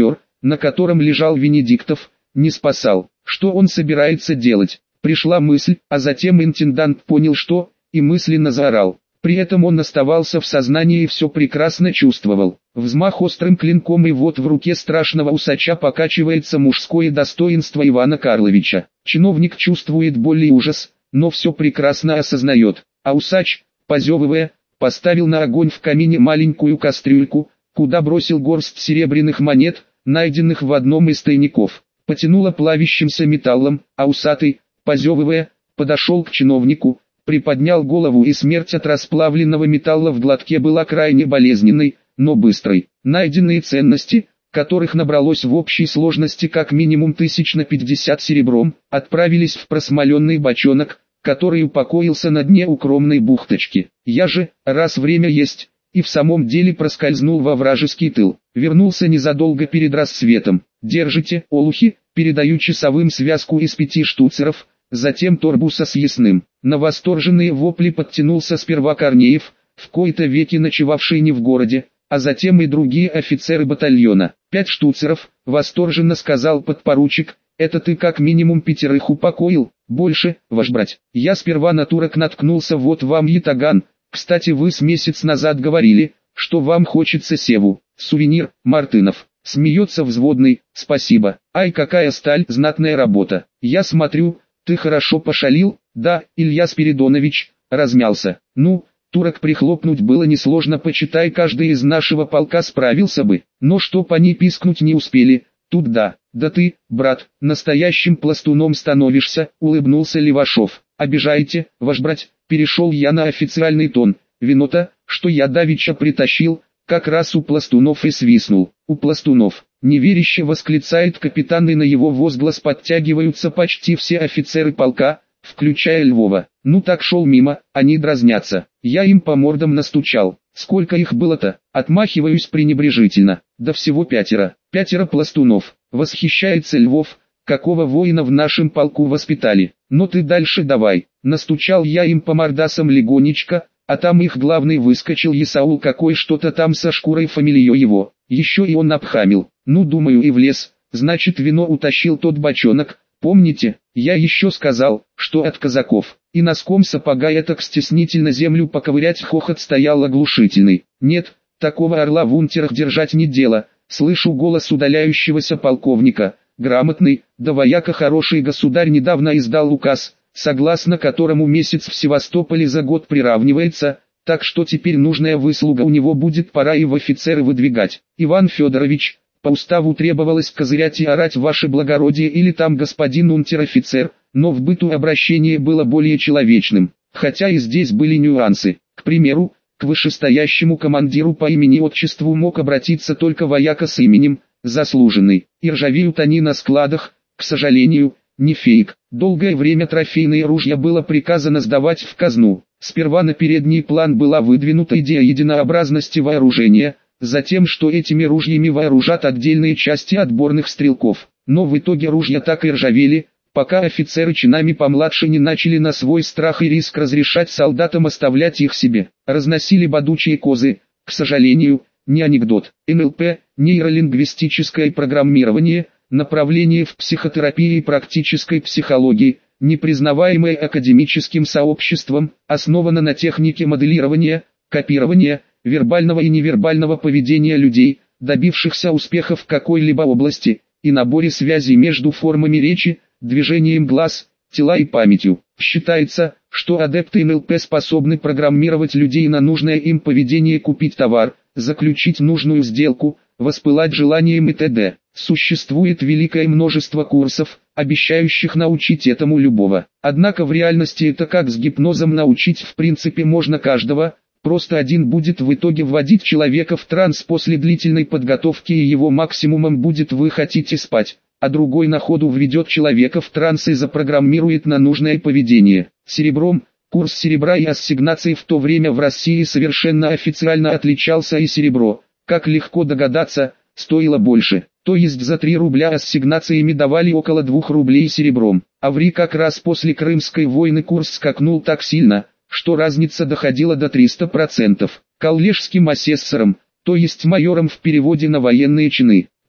на котором лежал Венедиктов, не спасал. Что он собирается делать? Пришла мысль, а затем интендант понял что, и мысленно заорал. При этом он оставался в сознании и все прекрасно чувствовал. Взмах острым клинком, и вот в руке страшного усача покачивается мужское достоинство Ивана Карловича. Чиновник чувствует боль и ужас, но все прекрасно осознает. А усач, позевывая, поставил на огонь в камине маленькую кастрюльку, куда бросил горсть серебряных монет, найденных в одном из тайников. Потянуло плавящимся металлом, а усатый, позевывая, подошел к чиновнику, приподнял голову, и смерть от расплавленного металла в глотке была крайне болезненной, но быстрой. Найденные ценности, которых набралось в общей сложности как минимум 1050 серебром, отправились в просмоленный бочонок, который упокоился на дне укромной бухточки. Я же, раз время есть, и в самом деле проскользнул во вражеский тыл. Вернулся незадолго перед рассветом. Держите, олухи, передаю часовым связку из 5 штуцеров, затем торбу со съестным. На восторженные вопли подтянулся сперва Корнеев, в кои-то веки ночевавший не в городе, а затем и другие офицеры батальона. 5 штуцеров, восторженно сказал подпоручик, это ты как минимум 5 упокоил, больше, ваш брать. Я сперва на турок наткнулся, вот вам ятаган. Кстати, вы с месяц назад говорили, что вам хочется севу. Сувенир, Мартынов. Смеется взводный, спасибо. Ай, какая сталь, знатная работа. Я смотрю, ты хорошо пошалил, да, Илья Спиридонович, размялся. Ну, турок прихлопнуть было несложно, почитай, каждый из нашего полка справился бы. Но чтоб они пискнуть не успели, тут да. Да ты, брат, настоящим пластуном становишься, улыбнулся Левашов. Обижаете, ваш брать, перешел я на официальный тон. Вино-то, что я давеча притащил, как раз у пластунов и свистнул. У пластунов, неверяще восклицает капитан, и на его возглас подтягиваются почти все офицеры полка, включая Львова. Ну так шел мимо, они дразнятся. Я им по мордам настучал. Сколько их было-то? Отмахиваюсь пренебрежительно. Да всего 5. 5 пластунов. Восхищается Львов. Какого воина в нашем полку воспитали? Но ты дальше давай. Настучал я им по мордасам легонечко, а там их главный выскочил Исаул какой, что-то там со шкурой, фамилию его. Еще и он обхамил. Ну думаю, и влез. Значит, вино утащил тот бочонок. Помните, я еще сказал, что от казаков. И носком сапога этак стеснительно землю поковырять, хохот стоял оглушительный. Нет, такого орла в унтерах держать не дело. Слышу голос удаляющегося полковника. Грамотный, да вояка хороший государь недавно издал указ, согласно которому месяц в Севастополе за год приравнивается, так что теперь нужная выслуга у него будет, пора и в офицеры выдвигать. Иван Федорович, по уставу требовалось козырять и орать ваше благородие или там господин унтер-офицер, но в быту обращение было более человечным, хотя и здесь были нюансы. К примеру, к вышестоящему командиру по имени-отчеству мог обратиться только вояка с именем, заслуженный. И ржавеют они на складах, к сожалению, не фейк. Долгое время трофейные ружья было приказано сдавать в казну. Сперва на передний план была выдвинута идея единообразности вооружения, затем, что этими ружьями вооружат отдельные части отборных стрелков. Но в итоге ружья так и ржавели, пока офицеры чинами помладше не начали на свой страх и риск разрешать солдатам оставлять их себе. Разносили бодучие козы, к сожалению, не анекдот. НЛП, нейролингвистическое программирование, направление в психотерапии и практической психологии, непризнаваемое академическим сообществом, основано на технике моделирования, копирования, вербального и невербального поведения людей, добившихся успеха в какой-либо области, и наборе связей между формами речи, движением глаз, тела и памятью. Считается, что адепты НЛП способны программировать людей на нужное им поведение, купить товар, заключить нужную сделку, воспылать желанием и т.д. Существует великое множество курсов, обещающих научить этому любого. Однако в реальности это как с гипнозом научить в принципе можно каждого, просто один будет в итоге вводить человека в транс после длительной подготовки и его максимумом будет «вы хотите спать», а другой на ходу введет человека в транс и запрограммирует на нужное поведение. Серебром, курс серебра и ассигнаций в то время в России совершенно официально отличался, и серебро, как легко догадаться, стоило больше. То есть за 3 рубля ассигнациями давали около 2 рублей серебром. А в Ри как раз после Крымской войны курс скакнул так сильно, что разница доходила до 300%. Коллежским асессором, то есть майором в переводе на военные чины,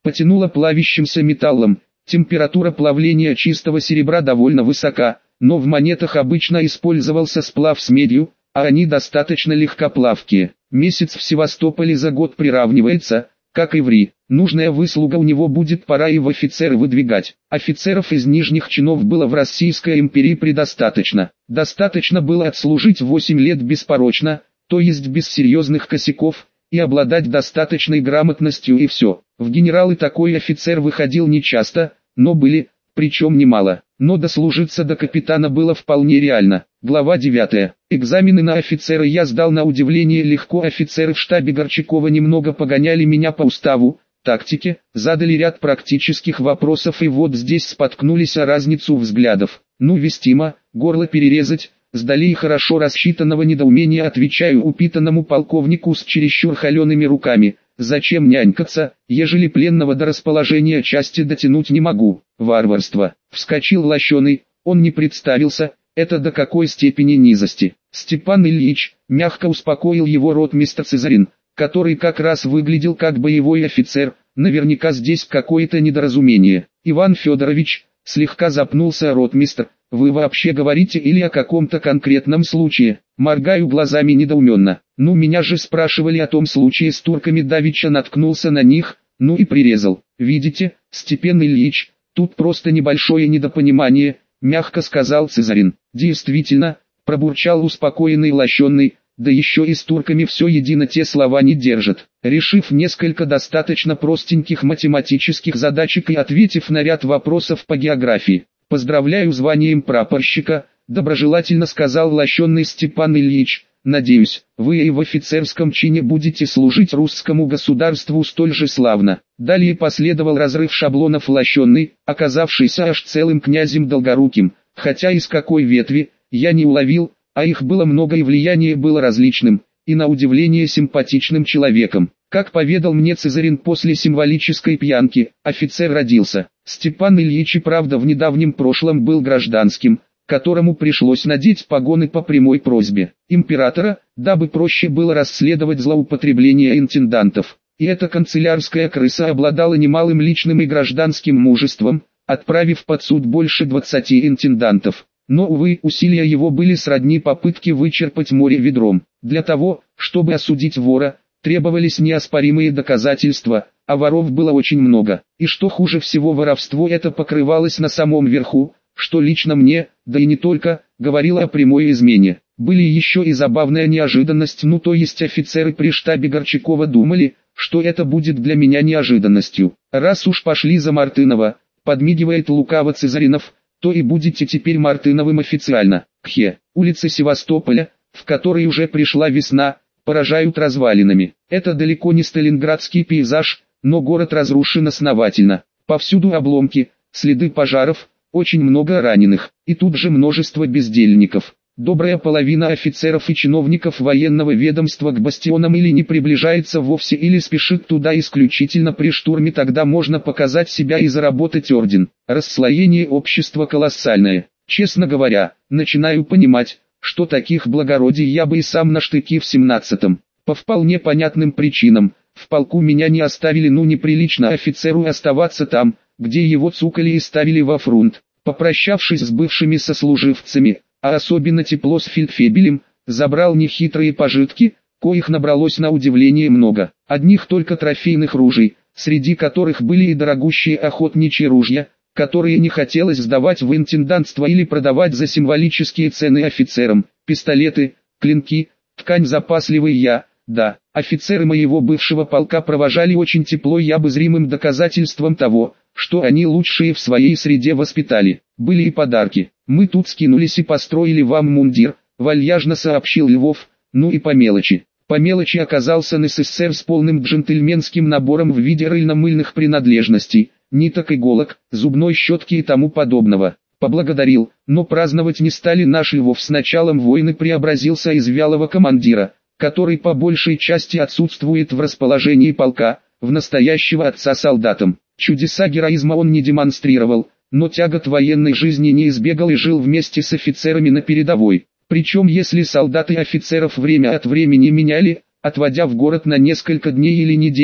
Потянуло плавящимся металлом. Температура плавления чистого серебра довольно высока, но в монетах обычно использовался сплав с медью, а они достаточно легкоплавкие. Месяц в Севастополе за год приравнивается, как и в Ри. Нужная выслуга у него будет, пора и в офицеры выдвигать. Офицеров из нижних чинов было в Российской империи предостаточно. Достаточно было отслужить 8 лет беспорочно, то есть без серьезных косяков, и обладать достаточной грамотностью и все. В генералы такой офицер выходил нечасто, но были, причем немало. Но дослужиться до капитана было вполне реально. Глава 9. Экзамены на офицера я сдал на удивление легко. Офицеры в штабе Горчакова немного погоняли меня по уставу, тактике, задали ряд практических вопросов и вот здесь споткнулись о разницу взглядов. Ну вестимо, горло перерезать. Сдали и хорошо рассчитанного недоумения отвечаю упитанному полковнику с чересчур холеными руками. Зачем нянькаться, ежели пленного до расположения части дотянуть не могу? Варварство. Вскочил Лощеный, он не представился, это до какой степени низости. Степан Ильич, мягко успокоил его ротмистр Цезарин, который как раз выглядел как боевой офицер, наверняка здесь какое-то недоразумение. Иван Федорович, слегка запнулся ротмистр, вы вообще говорите или о каком-то конкретном случае? Моргаю глазами недоуменно. Ну меня же спрашивали о том случае с турками, давеча наткнулся на них, ну и прирезал. Видите, Степан Ильич, тут просто небольшое недопонимание, мягко сказал Цезарин. Действительно, пробурчал успокоенный Лощеный, да еще и с турками все едино те слова не держат. Решив несколько достаточно простеньких математических задачек и ответив на ряд вопросов по географии. «Поздравляю званием прапорщика», — доброжелательно сказал Лощеный Степан Ильич. «Надеюсь, вы и в офицерском чине будете служить русскому государству столь же славно». Далее последовал разрыв шаблонов. Лощеный, оказавшийся аж целым князем Долгоруким, хотя из какой ветви, я не уловил, а их было много и влияние было различным, и на удивление симпатичным человеком. Как поведал мне Цезарин после символической пьянки, офицер родился. Степан Ильич и правда в недавнем прошлом был гражданским, которому пришлось надеть погоны по прямой просьбе императора, дабы проще было расследовать злоупотребления интендантов. И эта канцелярская крыса обладала немалым личным и гражданским мужеством, отправив под суд больше 20 интендантов. Но, увы, усилия его были сродни попытке вычерпать море ведром. Для того, чтобы осудить вора, требовались неоспоримые доказательства, а воров было очень много. И что хуже всего, воровство это покрывалось на самом верху, что лично мне, да и не только, говорило о прямой измене. Были еще и забавная неожиданность, ну то есть офицеры при штабе Горчакова думали, что это будет для меня неожиданностью. Раз уж пошли за Мартынова, подмигивает лукаво Цезаринов, то и будете теперь Мартыновым официально. Кхе, улицы Севастополя, в которой уже пришла весна, поражают развалинами. Это далеко не сталинградский пейзаж, но город разрушен основательно. Повсюду обломки, следы пожаров, очень много раненых, и тут же множество бездельников. Добрая половина офицеров и чиновников военного ведомства к бастионам или не приближается вовсе, или спешит туда исключительно при штурме, тогда можно показать себя и заработать орден. Расслоение общества колоссальное. Честно говоря, начинаю понимать, что таких благородий я бы и сам на штыки в 17-м. По вполне понятным причинам, в полку меня не оставили, ну неприлично офицеру оставаться там, где его цукали и ставили во фронт. Попрощавшись с бывшими сослуживцами, а особенно тепло с фельдфебелем, забрал нехитрые пожитки, коих набралось на удивление много. Одних только трофейных ружей, среди которых были и дорогущие охотничьи ружья, которые не хотелось сдавать в интендантство или продавать за символические цены офицерам, пистолеты, клинки, ткань запасливый я, да. Офицеры моего бывшего полка провожали очень тепло и обозримым доказательством того, что они лучшие в своей среде воспитали. Были и подарки. Мы тут скинулись и построили вам мундир, вальяжно сообщил Львов, ну и по мелочи. По мелочи оказался НССР с полным джентльменским набором в виде рыльно-мыльных принадлежностей, ниток, иголок, зубной щетки и тому подобного. Поблагодарил, но праздновать не стали. Наш Львов с началом войны преобразился из вялого командира, который по большей части отсутствует в расположении полка, в настоящего отца солдатам. Чудеса героизма он не демонстрировал, но тягот военной жизни не избегал и жил вместе с офицерами на передовой. Причем если солдаты офицеров время от времени меняли, отводя в город на несколько дней или недель,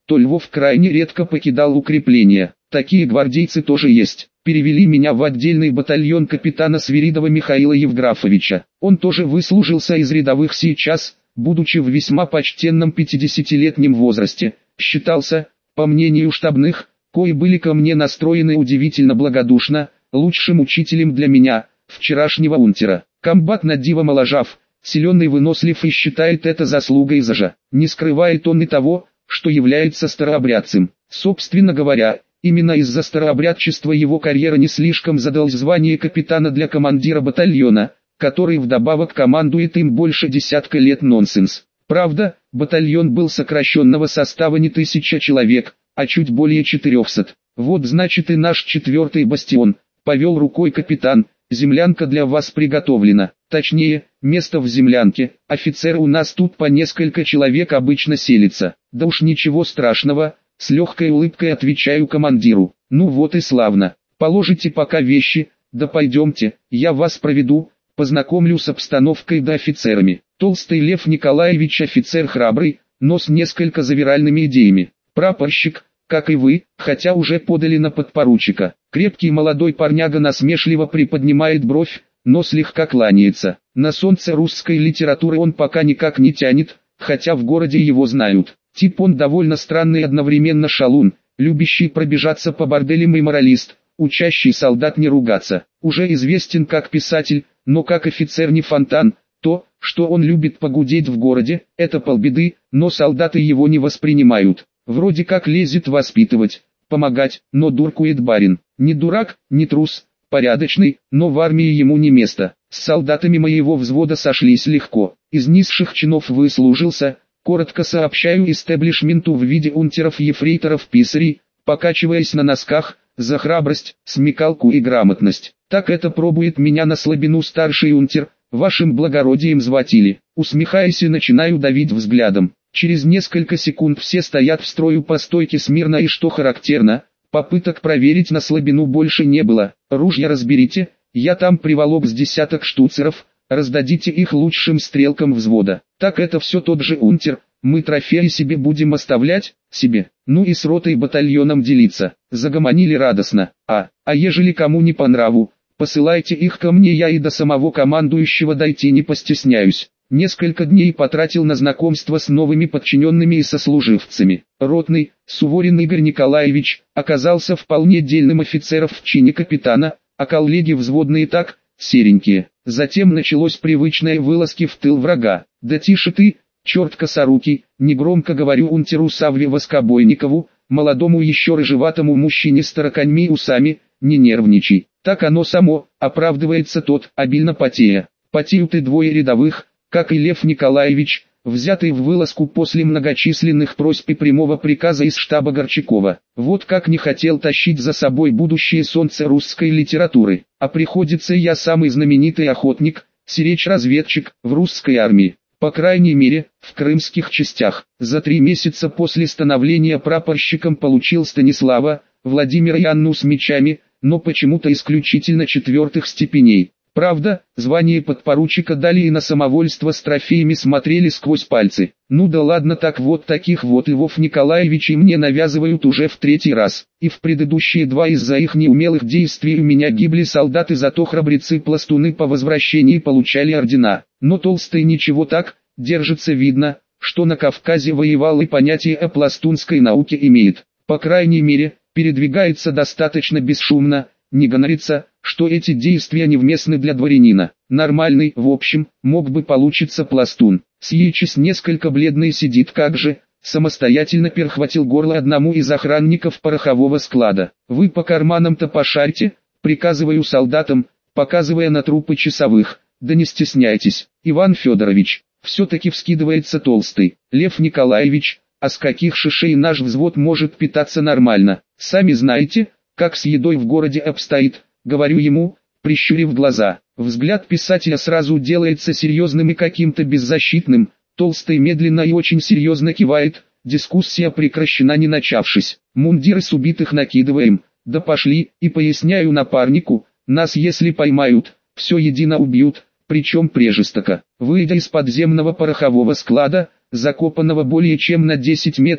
то Львов крайне редко покидал укрепления. Такие гвардейцы тоже есть. Перевели меня в отдельный батальон капитана Свиридова Михаила Евграфовича. Он тоже выслужился из рядовых сейчас, будучи в весьма почтенном 50-летнем возрасте, считался, по мнению штабных, кои были ко мне настроены удивительно благодушно, лучшим учителем для меня, вчерашнего унтера. Комбат на диво моложав, силен и вынослив и считает это заслугой зажа. Не скрывает он и того, что является старообрядцем. Собственно говоря, именно из-за старообрядчества его карьера не слишком задалась звание капитана для командира батальона, который вдобавок командует им больше десятка лет нонсенс. Правда, батальон был сокращенного состава не 1000 человек, а чуть более 400. Вот значит и наш 4-й бастион, повел рукой капитан, землянка для вас приготовлена. Точнее, место в землянке, офицеры у нас тут по несколько человек обычно селятся. Да уж ничего страшного, с легкой улыбкой отвечаю командиру. Ну вот и славно, положите пока вещи, да пойдемте, я вас проведу, познакомлю с обстановкой да офицерами. Толстый Лев Николаевич офицер храбрый, но с несколько завиральными идеями. Прапорщик, как и вы, хотя уже подали на подпоручика. Крепкий молодой парняга насмешливо приподнимает бровь, но слегка кланяется. На солнце русской литературы он пока никак не тянет, хотя в городе его знают. Тип он довольно странный, одновременно шалун, любящий пробежаться по борделям и моралист, учащий солдат не ругаться. Уже известен как писатель, но как офицер не фонтан. То, что он любит погудеть в городе, это полбеды, но солдаты его не воспринимают. Вроде как лезет воспитывать, помогать, но дуркует барин. Не дурак, не трус, порядочный, но в армии ему не место. С солдатами моего взвода сошлись легко. Из низших чинов выслужился, коротко сообщаю истеблишменту в виде унтеров, ефрейторов, писарей, покачиваясь на носках, за храбрость, смекалку и грамотность. Так это пробует меня на слабину старший унтер, вашим благородием звать или, усмехаясь и начинаю давить взглядом. Через несколько секунд все стоят в строю по стойке смирно и что характерно, попыток проверить на слабину больше не было. Ружья разберите, я там приволок с десяток штуцеров, раздадите их лучшим стрелкам взвода. Так это все тот же унтер, мы трофеи себе будем оставлять, себе, ну и с ротой батальоном делиться. Загомонили радостно, а ежели кому не по нраву, посылайте их ко мне, я и до самого командующего дойти не постесняюсь. Несколько дней потратил на знакомство с новыми подчиненными и сослуживцами. Ротный, Суворин Игорь Николаевич, оказался вполне дельным офицером в чине капитана, а коллеги взводные так, серенькие. Затем началось привычное вылазки в тыл врага. Да тише ты, черт косорукий, негромко говорю унтеру Савве Воскобойникову, молодому еще рыжеватому мужчине с тараканьми усами, не нервничай. Так оно само, оправдывается тот, обильно потея. Потеют и двое рядовых, как и Лев Николаевич, взятый в вылазку после многочисленных просьб и прямого приказа из штаба Горчакова. Вот как не хотел тащить за собой будущее солнце русской литературы. А приходится я самый знаменитый охотник, сиречь-разведчик, в русской армии. По крайней мере, в крымских частях. За 3 месяца после становления прапорщиком получил Станислава, Владимира и Анну с мечами, но почему-то исключительно 4-х степеней. Правда, звание подпоручика дали и на самовольство с трофеями смотрели сквозь пальцы. Ну да ладно, так вот таких вот Львов Николаевичей мне навязывают уже в 3-й раз. И в предыдущие 2 из-за их неумелых действий у меня гибли солдаты, зато храбрецы-пластуны по возвращении получали ордена. Но Толстый ничего так, держится, видно, что на Кавказе воевал и понятие о пластунской науке имеет. По крайней мере, передвигается достаточно бесшумно, не гонорится, что эти действия невместны для дворянина. Нормальный, в общем, мог бы получиться пластун. Сейчас несколько бледный сидит, как же, самостоятельно перехватил горло одному из охранников порохового склада. Вы по карманам-то пошарьте, приказываю солдатам, показывая на трупы часовых. Да не стесняйтесь, Иван Федорович, все-таки вскидывается Толстый. Лев Николаевич, а с каких шишей наш взвод может питаться нормально? Сами знаете, как с едой в городе обстоит, говорю ему, прищурив глаза. Взгляд писателя сразу делается серьезным и каким-то беззащитным. Толстый медленно и очень серьезно кивает, дискуссия прекращена не начавшись. Мундиры с убитых накидываем, да пошли, и поясняю напарнику, нас если поймают, все едино убьют, причем прежестоко. Выйдя из подземного порохового склада, закопанного более чем на 10 метров,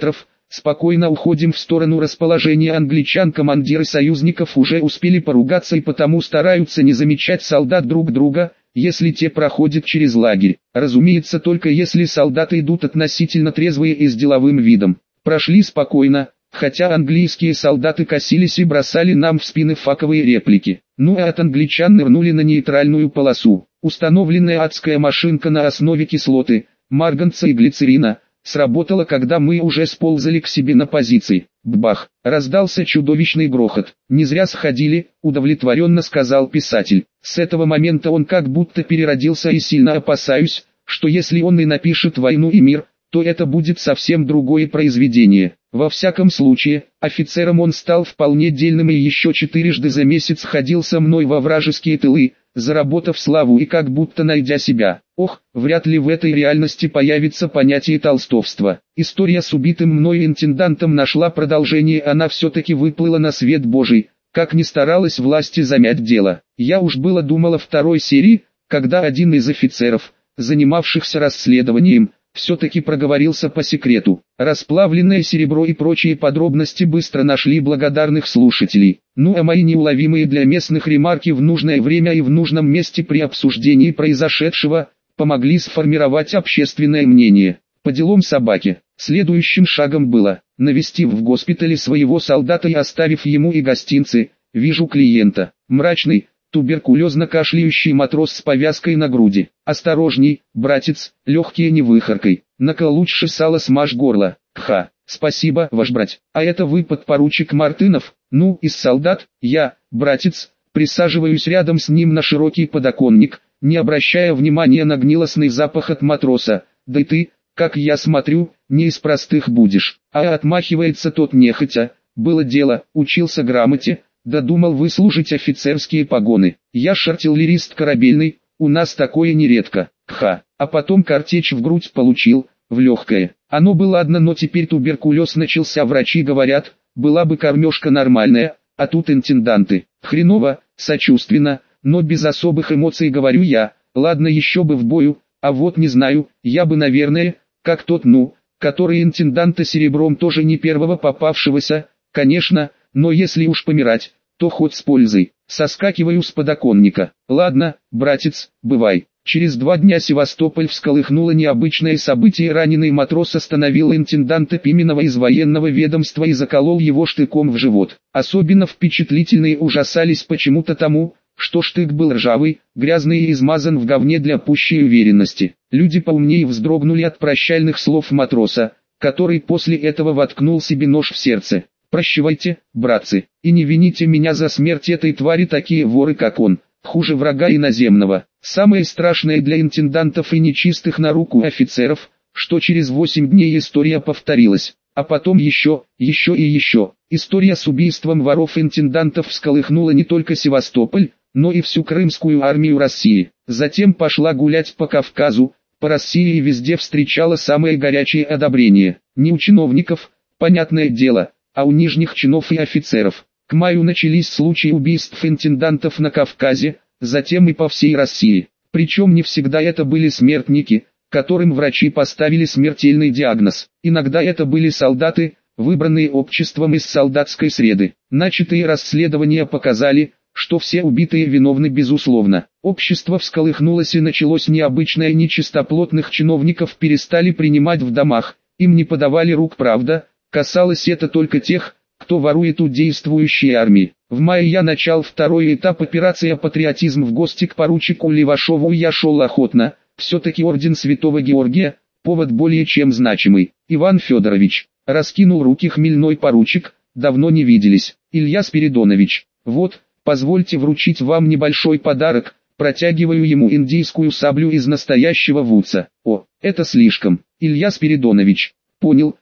спокойно уходим в сторону расположения англичан. Командиры союзников уже успели поругаться и потому стараются не замечать солдат друг друга, если те проходят через лагерь. Разумеется, только если солдаты идут относительно трезвые и с деловым видом. Прошли спокойно, хотя английские солдаты косились и бросали нам в спины факовые реплики. Ну и от англичан нырнули на нейтральную полосу. Установленная адская машинка на основе кислоты, марганца и глицерина сработала, когда мы уже сползали к себе на позиции. Ббах! Раздался чудовищный грохот. Не зря сходили, удовлетворенно сказал писатель. С этого момента он как будто переродился, и сильно опасаюсь, что если он и напишет «Войну и мир», то это будет совсем другое произведение. Во всяком случае, офицером он стал вполне дельным и еще 4 за месяц ходил со мной во вражеские тылы, заработав славу и как будто найдя себя. Ох, вряд ли в этой реальности появится понятие толстовства. История с убитым мной интендантом нашла продолжение, она все-таки выплыла на свет Божий, как ни старалась власти замять дело. Я уж было думала второй серии, когда один из офицеров, занимавшихся расследованием, все-таки проговорился по секрету. Расплавленное серебро и прочие подробности быстро нашли благодарных слушателей. Ну а мои неуловимые для местных ремарки в нужное время и в нужном месте при обсуждении произошедшего помогли сформировать общественное мнение. По делам собаки. Следующим шагом было, навестив в госпитале своего солдата и оставив ему и гостинцы, вижу клиента. Мрачный, туберкулезно кашляющий матрос с повязкой на груди. «Осторожней, братец, легкие не выхаркай, на-ка лучше сало смажь горло». «Кха, спасибо, ваш брать. А это вы подпоручик Мартынов?» «Ну, из солдат, я, братец». Присаживаюсь рядом с ним на широкий подоконник, не обращая внимания на гнилостный запах от матроса. «Да и ты, как я смотрю, не из простых будешь». А отмахивается тот нехотя. «Было дело, учился грамоте, да думал выслужить офицерские погоны. Я ж артиллерист корабельный, у нас такое нередко». Кха, а потом картечь в грудь получил, в легкое. Оно бы ладно, но теперь туберкулез начался, врачи говорят, была бы кормежка нормальная, а тут интенданты. Хреново, сочувственно, но без особых эмоций говорю я. Ладно, еще бы в бою, а вот не знаю, я бы, наверное, как тот, который интенданта серебром тоже не первого попавшегося, конечно, но если уж помирать, то хоть с пользой. Соскакиваю с подоконника. Ладно, братец, бывай. Через 2 дня Севастополь всколыхнуло необычное событие. Раненый матрос остановил интенданта Пименова из военного ведомства и заколол его штыком в живот. Особенно впечатлительные ужасались почему-то тому, что штык был ржавый, грязный и измазан в говне для пущей уверенности. Люди поумнее вздрогнули от прощальных слов матроса, который после этого воткнул себе нож в сердце. «Прощавайте, братцы, и не вините меня за смерть этой твари, такие воры как он, хуже врага иноземного». Самое страшное для интендантов и нечистых на руку офицеров, что через 8 дней история повторилась, а потом еще и еще. История с убийством воров-интендантов всколыхнула не только Севастополь, но и всю Крымскую армию России. Затем пошла гулять по Кавказу, по России и везде встречала самое горячее одобрение. Не у чиновников, понятное дело, а у нижних чинов и офицеров. К маю начались случаи убийств интендантов на Кавказе, затем и по всей России. Причем не всегда это были смертники, которым врачи поставили смертельный диагноз. Иногда это были солдаты, выбранные обществом из солдатской среды. Начатые расследования показали, что все убитые виновны безусловно. Общество всколыхнулось и началось необычное: нечистоплотных чиновников перестали принимать в домах, им не подавали рук, правда, касалось это только тех, кто ворует у действующей армии. В мае я начал второй этап операции «Патриотизм» в гости к поручику Левашову, и я шел охотно, все-таки орден Святого Георгия, повод более чем значимый. «Иван Федорович», раскинул руки хмельной поручик, давно не виделись. «Илья Спиридонович, вот, позвольте вручить вам небольшой подарок». Протягиваю ему индийскую саблю из настоящего вудса. «О, это слишком, Илья Спиридонович». «Понял,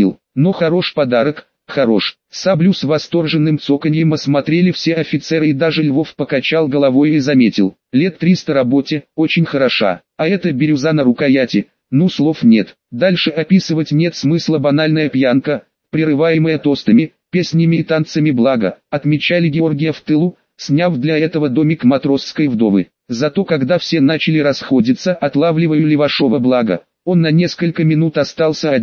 но хорош подарок, хорош». Саблю с восторженным цоканьем осмотрели все офицеры, и даже Львов покачал головой и заметил: «Лет 300 работе, очень хороша, а это бирюза на рукояти, ну слов нет, дальше описывать нет смысла, банальная пьянка, прерываемая тостами, песнями и танцами, благо, отмечали Георгия в тылу, сняв для этого домик матросской вдовы. Зато когда все начали расходиться, отлавливаю Левашова, благо, он на несколько минут остался один,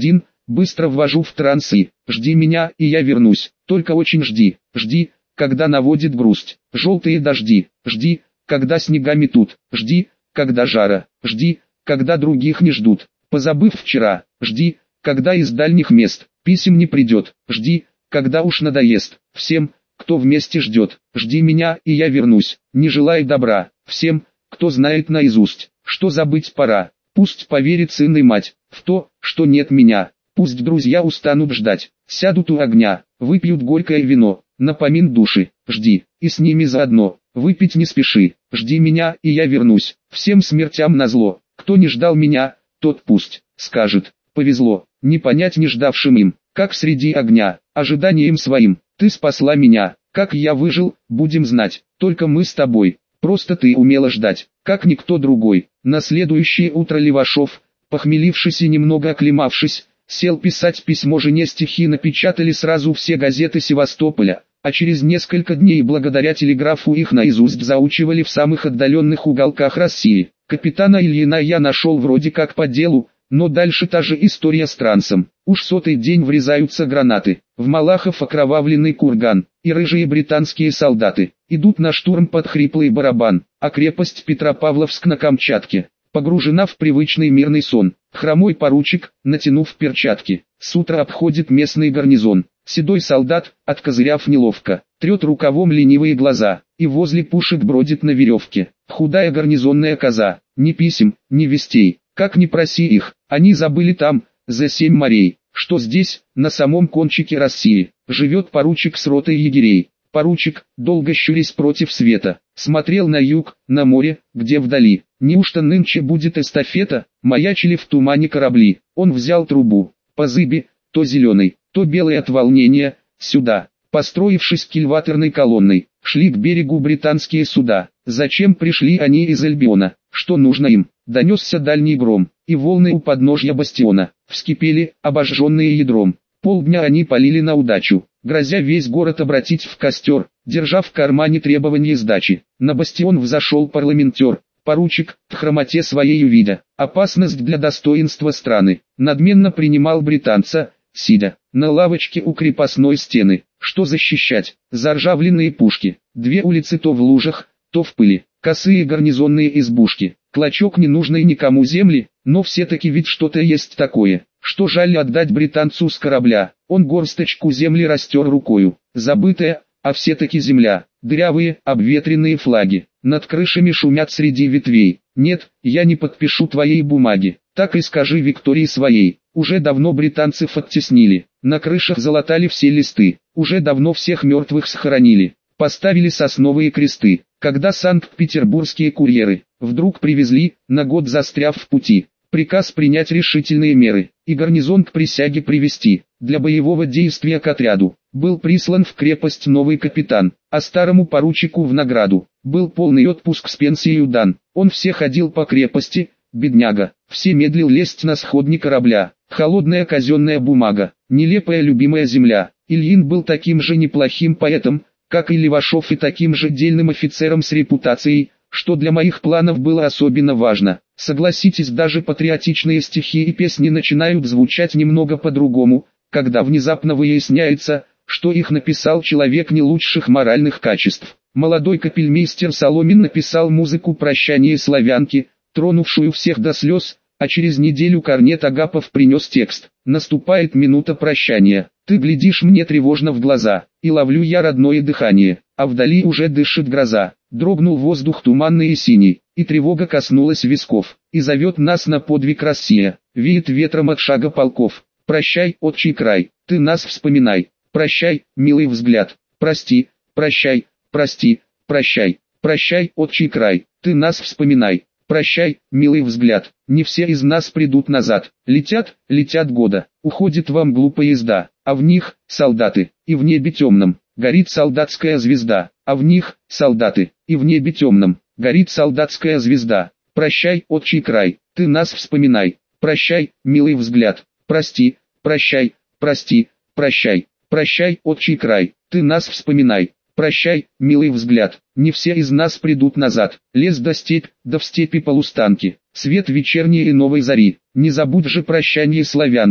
быстро ввожу в транс и жди меня, и я вернусь, только очень жди, жди, когда наводит грусть, желтые дожди, жди, когда снега метут, жди, когда жара, жди, когда других не ждут, позабыв вчера, жди, когда из дальних мест писем не придет, жди, когда уж надоест всем, кто вместе ждет, жди меня, и я вернусь, не желай добра всем, кто знает наизусть, что забыть пора. Пусть поверит сын и мать в то, что нет меня. Пусть друзья устанут ждать, сядут у огня, выпьют горькое вино, напомин души. Жди, и с ними заодно, выпить не спеши. Жди меня, и я вернусь, всем смертям назло. Кто не ждал меня, тот пусть скажет, повезло. Не понять не ждавшим им, как среди огня, ожиданием своим. Ты спасла меня, как я выжил, будем знать, только мы с тобой. Просто ты умела ждать, как никто другой. На следующее утро Левашов, похмелившись и немного оклемавшись, сел писать письмо жене. Стихи напечатали сразу все газеты Севастополя, а через несколько дней благодаря телеграфу их наизусть заучивали в самых отдаленных уголках России. Капитана Ильина я нашел вроде как по делу, но дальше та же история с трансом. Уж сотый день врезаются гранаты, в Малахов окровавленный курган, и рыжие британские солдаты идут на штурм под хриплый барабан, а крепость Петропавловск на Камчатке погружена в привычный мирный сон. Хромой поручик, натянув перчатки, с утра обходит местный гарнизон. Седой солдат, откозыряв неловко, трет рукавом ленивые глаза, и возле пушек бродит на веревке. Худая гарнизонная коза, ни писем, ни вестей, как ни проси их, они забыли там, за 7 морей, что здесь, на самом кончике России, живет поручик с ротой егерей. Поручик, долго щурясь против света, смотрел на юг, на море, где вдали. Неужто нынче будет эстафета? Маячили в тумане корабли. Он взял трубу, по зыби, то зеленой, то белой от волнения, сюда. Построившись кильваторной колонной, шли к берегу британские суда. Зачем пришли они из Альбиона? Что нужно им? Донесся дальний гром, и волны у подножья бастиона вскипели, обожженные ядром. Полдня они палили на удачу, грозя весь город обратить в костер, держа в кармане требования сдачи. На бастион взошел парламентер, поручик, в хромоте своей увидя опасность для достоинства страны, надменно принимал британца, сидя на лавочке у крепостной стены. Что защищать? Заржавленные пушки, 2 улицы то в лужах, то в пыли, косые гарнизонные избушки, клочок ненужной никому земли, но все-таки ведь что-то есть такое, что жаль отдать британцу с корабля. Он горсточку земли растер рукою, забытая, а все-таки земля. Дырявые, обветренные флаги, над крышами шумят среди ветвей. Нет, я не подпишу твоей бумаги, так и скажи Виктории своей. Уже давно британцев оттеснили, на крышах залатали все листы, уже давно всех мертвых схоронили, поставили сосновые кресты. Когда санкт-петербургские курьеры вдруг привезли, на год застряв в пути, приказ принять решительные меры и гарнизон к присяге привести, для боевого действия к отряду, был прислан в крепость новый капитан, а старому поручику в награду был полный отпуск с пенсией дан. Он все ходил по крепости, бедняга, все медлил лезть на сходни корабля. Холодная казенная бумага, нелепая любимая земля. Ильин был таким же неплохим поэтом, как и Левашов, и таким же дельным офицером с репутацией, что для моих планов было особенно важно. Согласитесь, даже патриотичные стихи и песни начинают звучать немного по-другому, когда внезапно выясняется, что их написал человек не лучших моральных качеств. Молодой капельмейстер Соломин написал музыку «Прощание славянки», тронувшую всех до слез, а через неделю корнет Агапов принес текст. Наступает минута прощания, ты глядишь мне тревожно в глаза, и ловлю я родное дыхание, а вдали уже дышит гроза. Дрогнул воздух туманный и синий, и тревога коснулась висков, и зовет нас на подвиг Россия, веет ветром от шага полков. Прощай, отчий край, ты нас вспоминай, прощай, милый взгляд, прости, прощай, прости, прощай, прощай, отчий край, ты нас вспоминай. Прощай, милый взгляд, не все из нас придут назад. Летят, летят года, уходит вам глупая езда, а в них солдаты, и в небе темном горит солдатская звезда, а в них солдаты, и в небе темном горит солдатская звезда. Прощай, отчий край, ты нас вспоминай. Прощай, милый взгляд, прости, прощай, прости, прощай, прощай, отчий край, ты нас вспоминай. Прощай, милый взгляд, не все из нас придут назад. Лес да степь, да в степи полустанки, свет вечерней и новой зари. Не забудь же прощание славянки,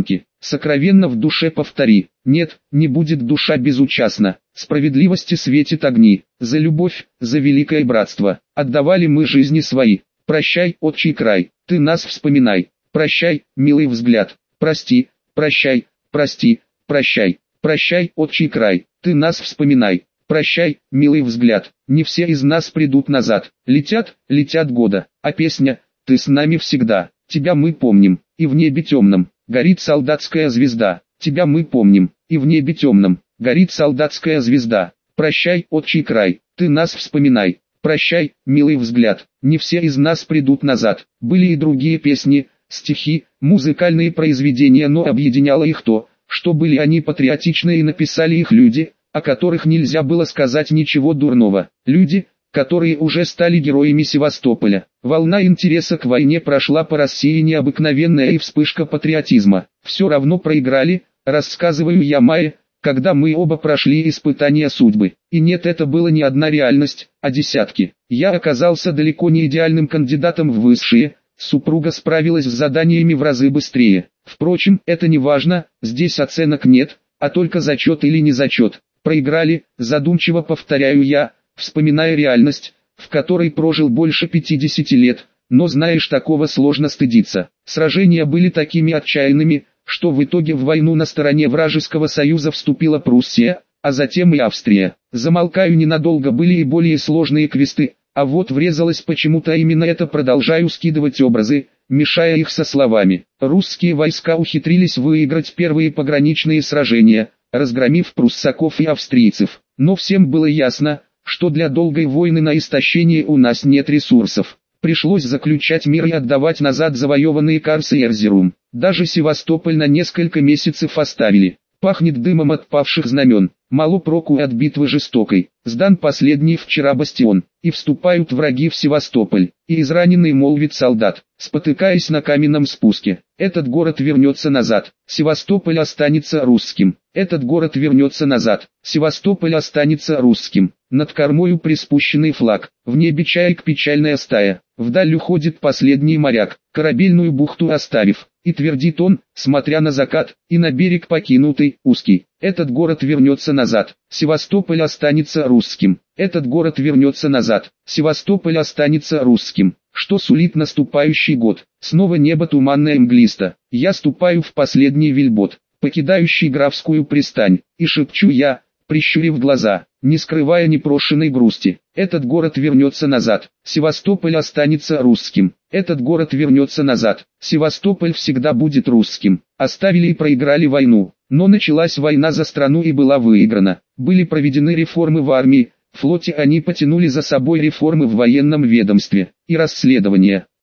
сокровенно в душе повтори. Нет, не будет душа безучастна. Справедливости светит огни. За любовь, за великое братство. Отдавали мы жизни свои. Прощай, отчий край, ты нас вспоминай. Прощай, милый взгляд. Прости, прощай, прости, прощай. Прощай, отчий край, ты нас вспоминай. Прощай, милый взгляд. Не все из нас придут назад. Летят, летят года. А песня «Ты с нами всегда». Тебя мы помним, и в небе темном горит солдатская звезда. Тебя мы помним, и в небе темном горит солдатская звезда. Прощай, отчий край, ты нас вспоминай. Прощай, милый взгляд, не все из нас придут назад. Были и другие песни, стихи, музыкальные произведения, но объединяло их то, что были они патриотичны и написали их люди, о которых нельзя было сказать ничего дурного. Люди, которые уже стали героями Севастополя. Волна интереса к войне прошла по России необыкновенная и вспышка патриотизма. Все равно проиграли, рассказываю я Майе, когда мы оба прошли испытания судьбы. И нет, это было не одна реальность, а десятки. Я оказался далеко не идеальным кандидатом в высшие, супруга справилась с заданиями в разы быстрее. Впрочем, это не важно, здесь оценок нет, а только зачет или не зачет. Проиграли, задумчиво повторяю я, вспоминая реальность, в которой прожил больше 50 лет, но знаешь, такого сложно стыдиться. Сражения были такими отчаянными, что в итоге в войну на стороне вражеского союза вступила Пруссия, а затем и Австрия. Замолкаю ненадолго, были и более сложные квесты, а вот врезалось почему-то именно это, продолжаю скидывать образы, мешая их со словами. Русские войска ухитрились выиграть первые пограничные сражения, разгромив пруссаков и австрийцев. Но всем было ясно, что для долгой войны на истощение у нас нет ресурсов. Пришлось заключать мир и отдавать назад завоеванные Карс и Эрзерум. Даже Севастополь на несколько месяцев оставили. Пахнет дымом от павших знамен. Мало проку от битвы жестокой. Сдан последний вчера бастион. И вступают враги в Севастополь. И израненный молвит солдат, спотыкаясь на каменном спуске: этот город вернется назад. Севастополь останется русским. Этот город вернется назад. Севастополь останется русским. Над кормою приспущенный флаг. В небе чаек печальная стая. Вдаль уходит последний моряк, корабельную бухту оставив. И твердит он, смотря на закат, и на берег покинутый, узкий: этот город вернется назад. Севастополь останется русским. Этот город вернется назад. Севастополь останется русским. Что сулит наступающий год? Снова небо туманное мглисто. Я ступаю в последний вельбот, покидающий Графскую пристань, и шепчу я, прищурив глаза, не скрывая непрошенной грусти: этот город вернется назад. Севастополь останется русским. Этот город вернется назад. Севастополь всегда будет русским. Оставили и проиграли войну, но началась война за страну и была выиграна. Были проведены реформы в армии, флоте, они потянули за собой реформы в военном ведомстве и расследования.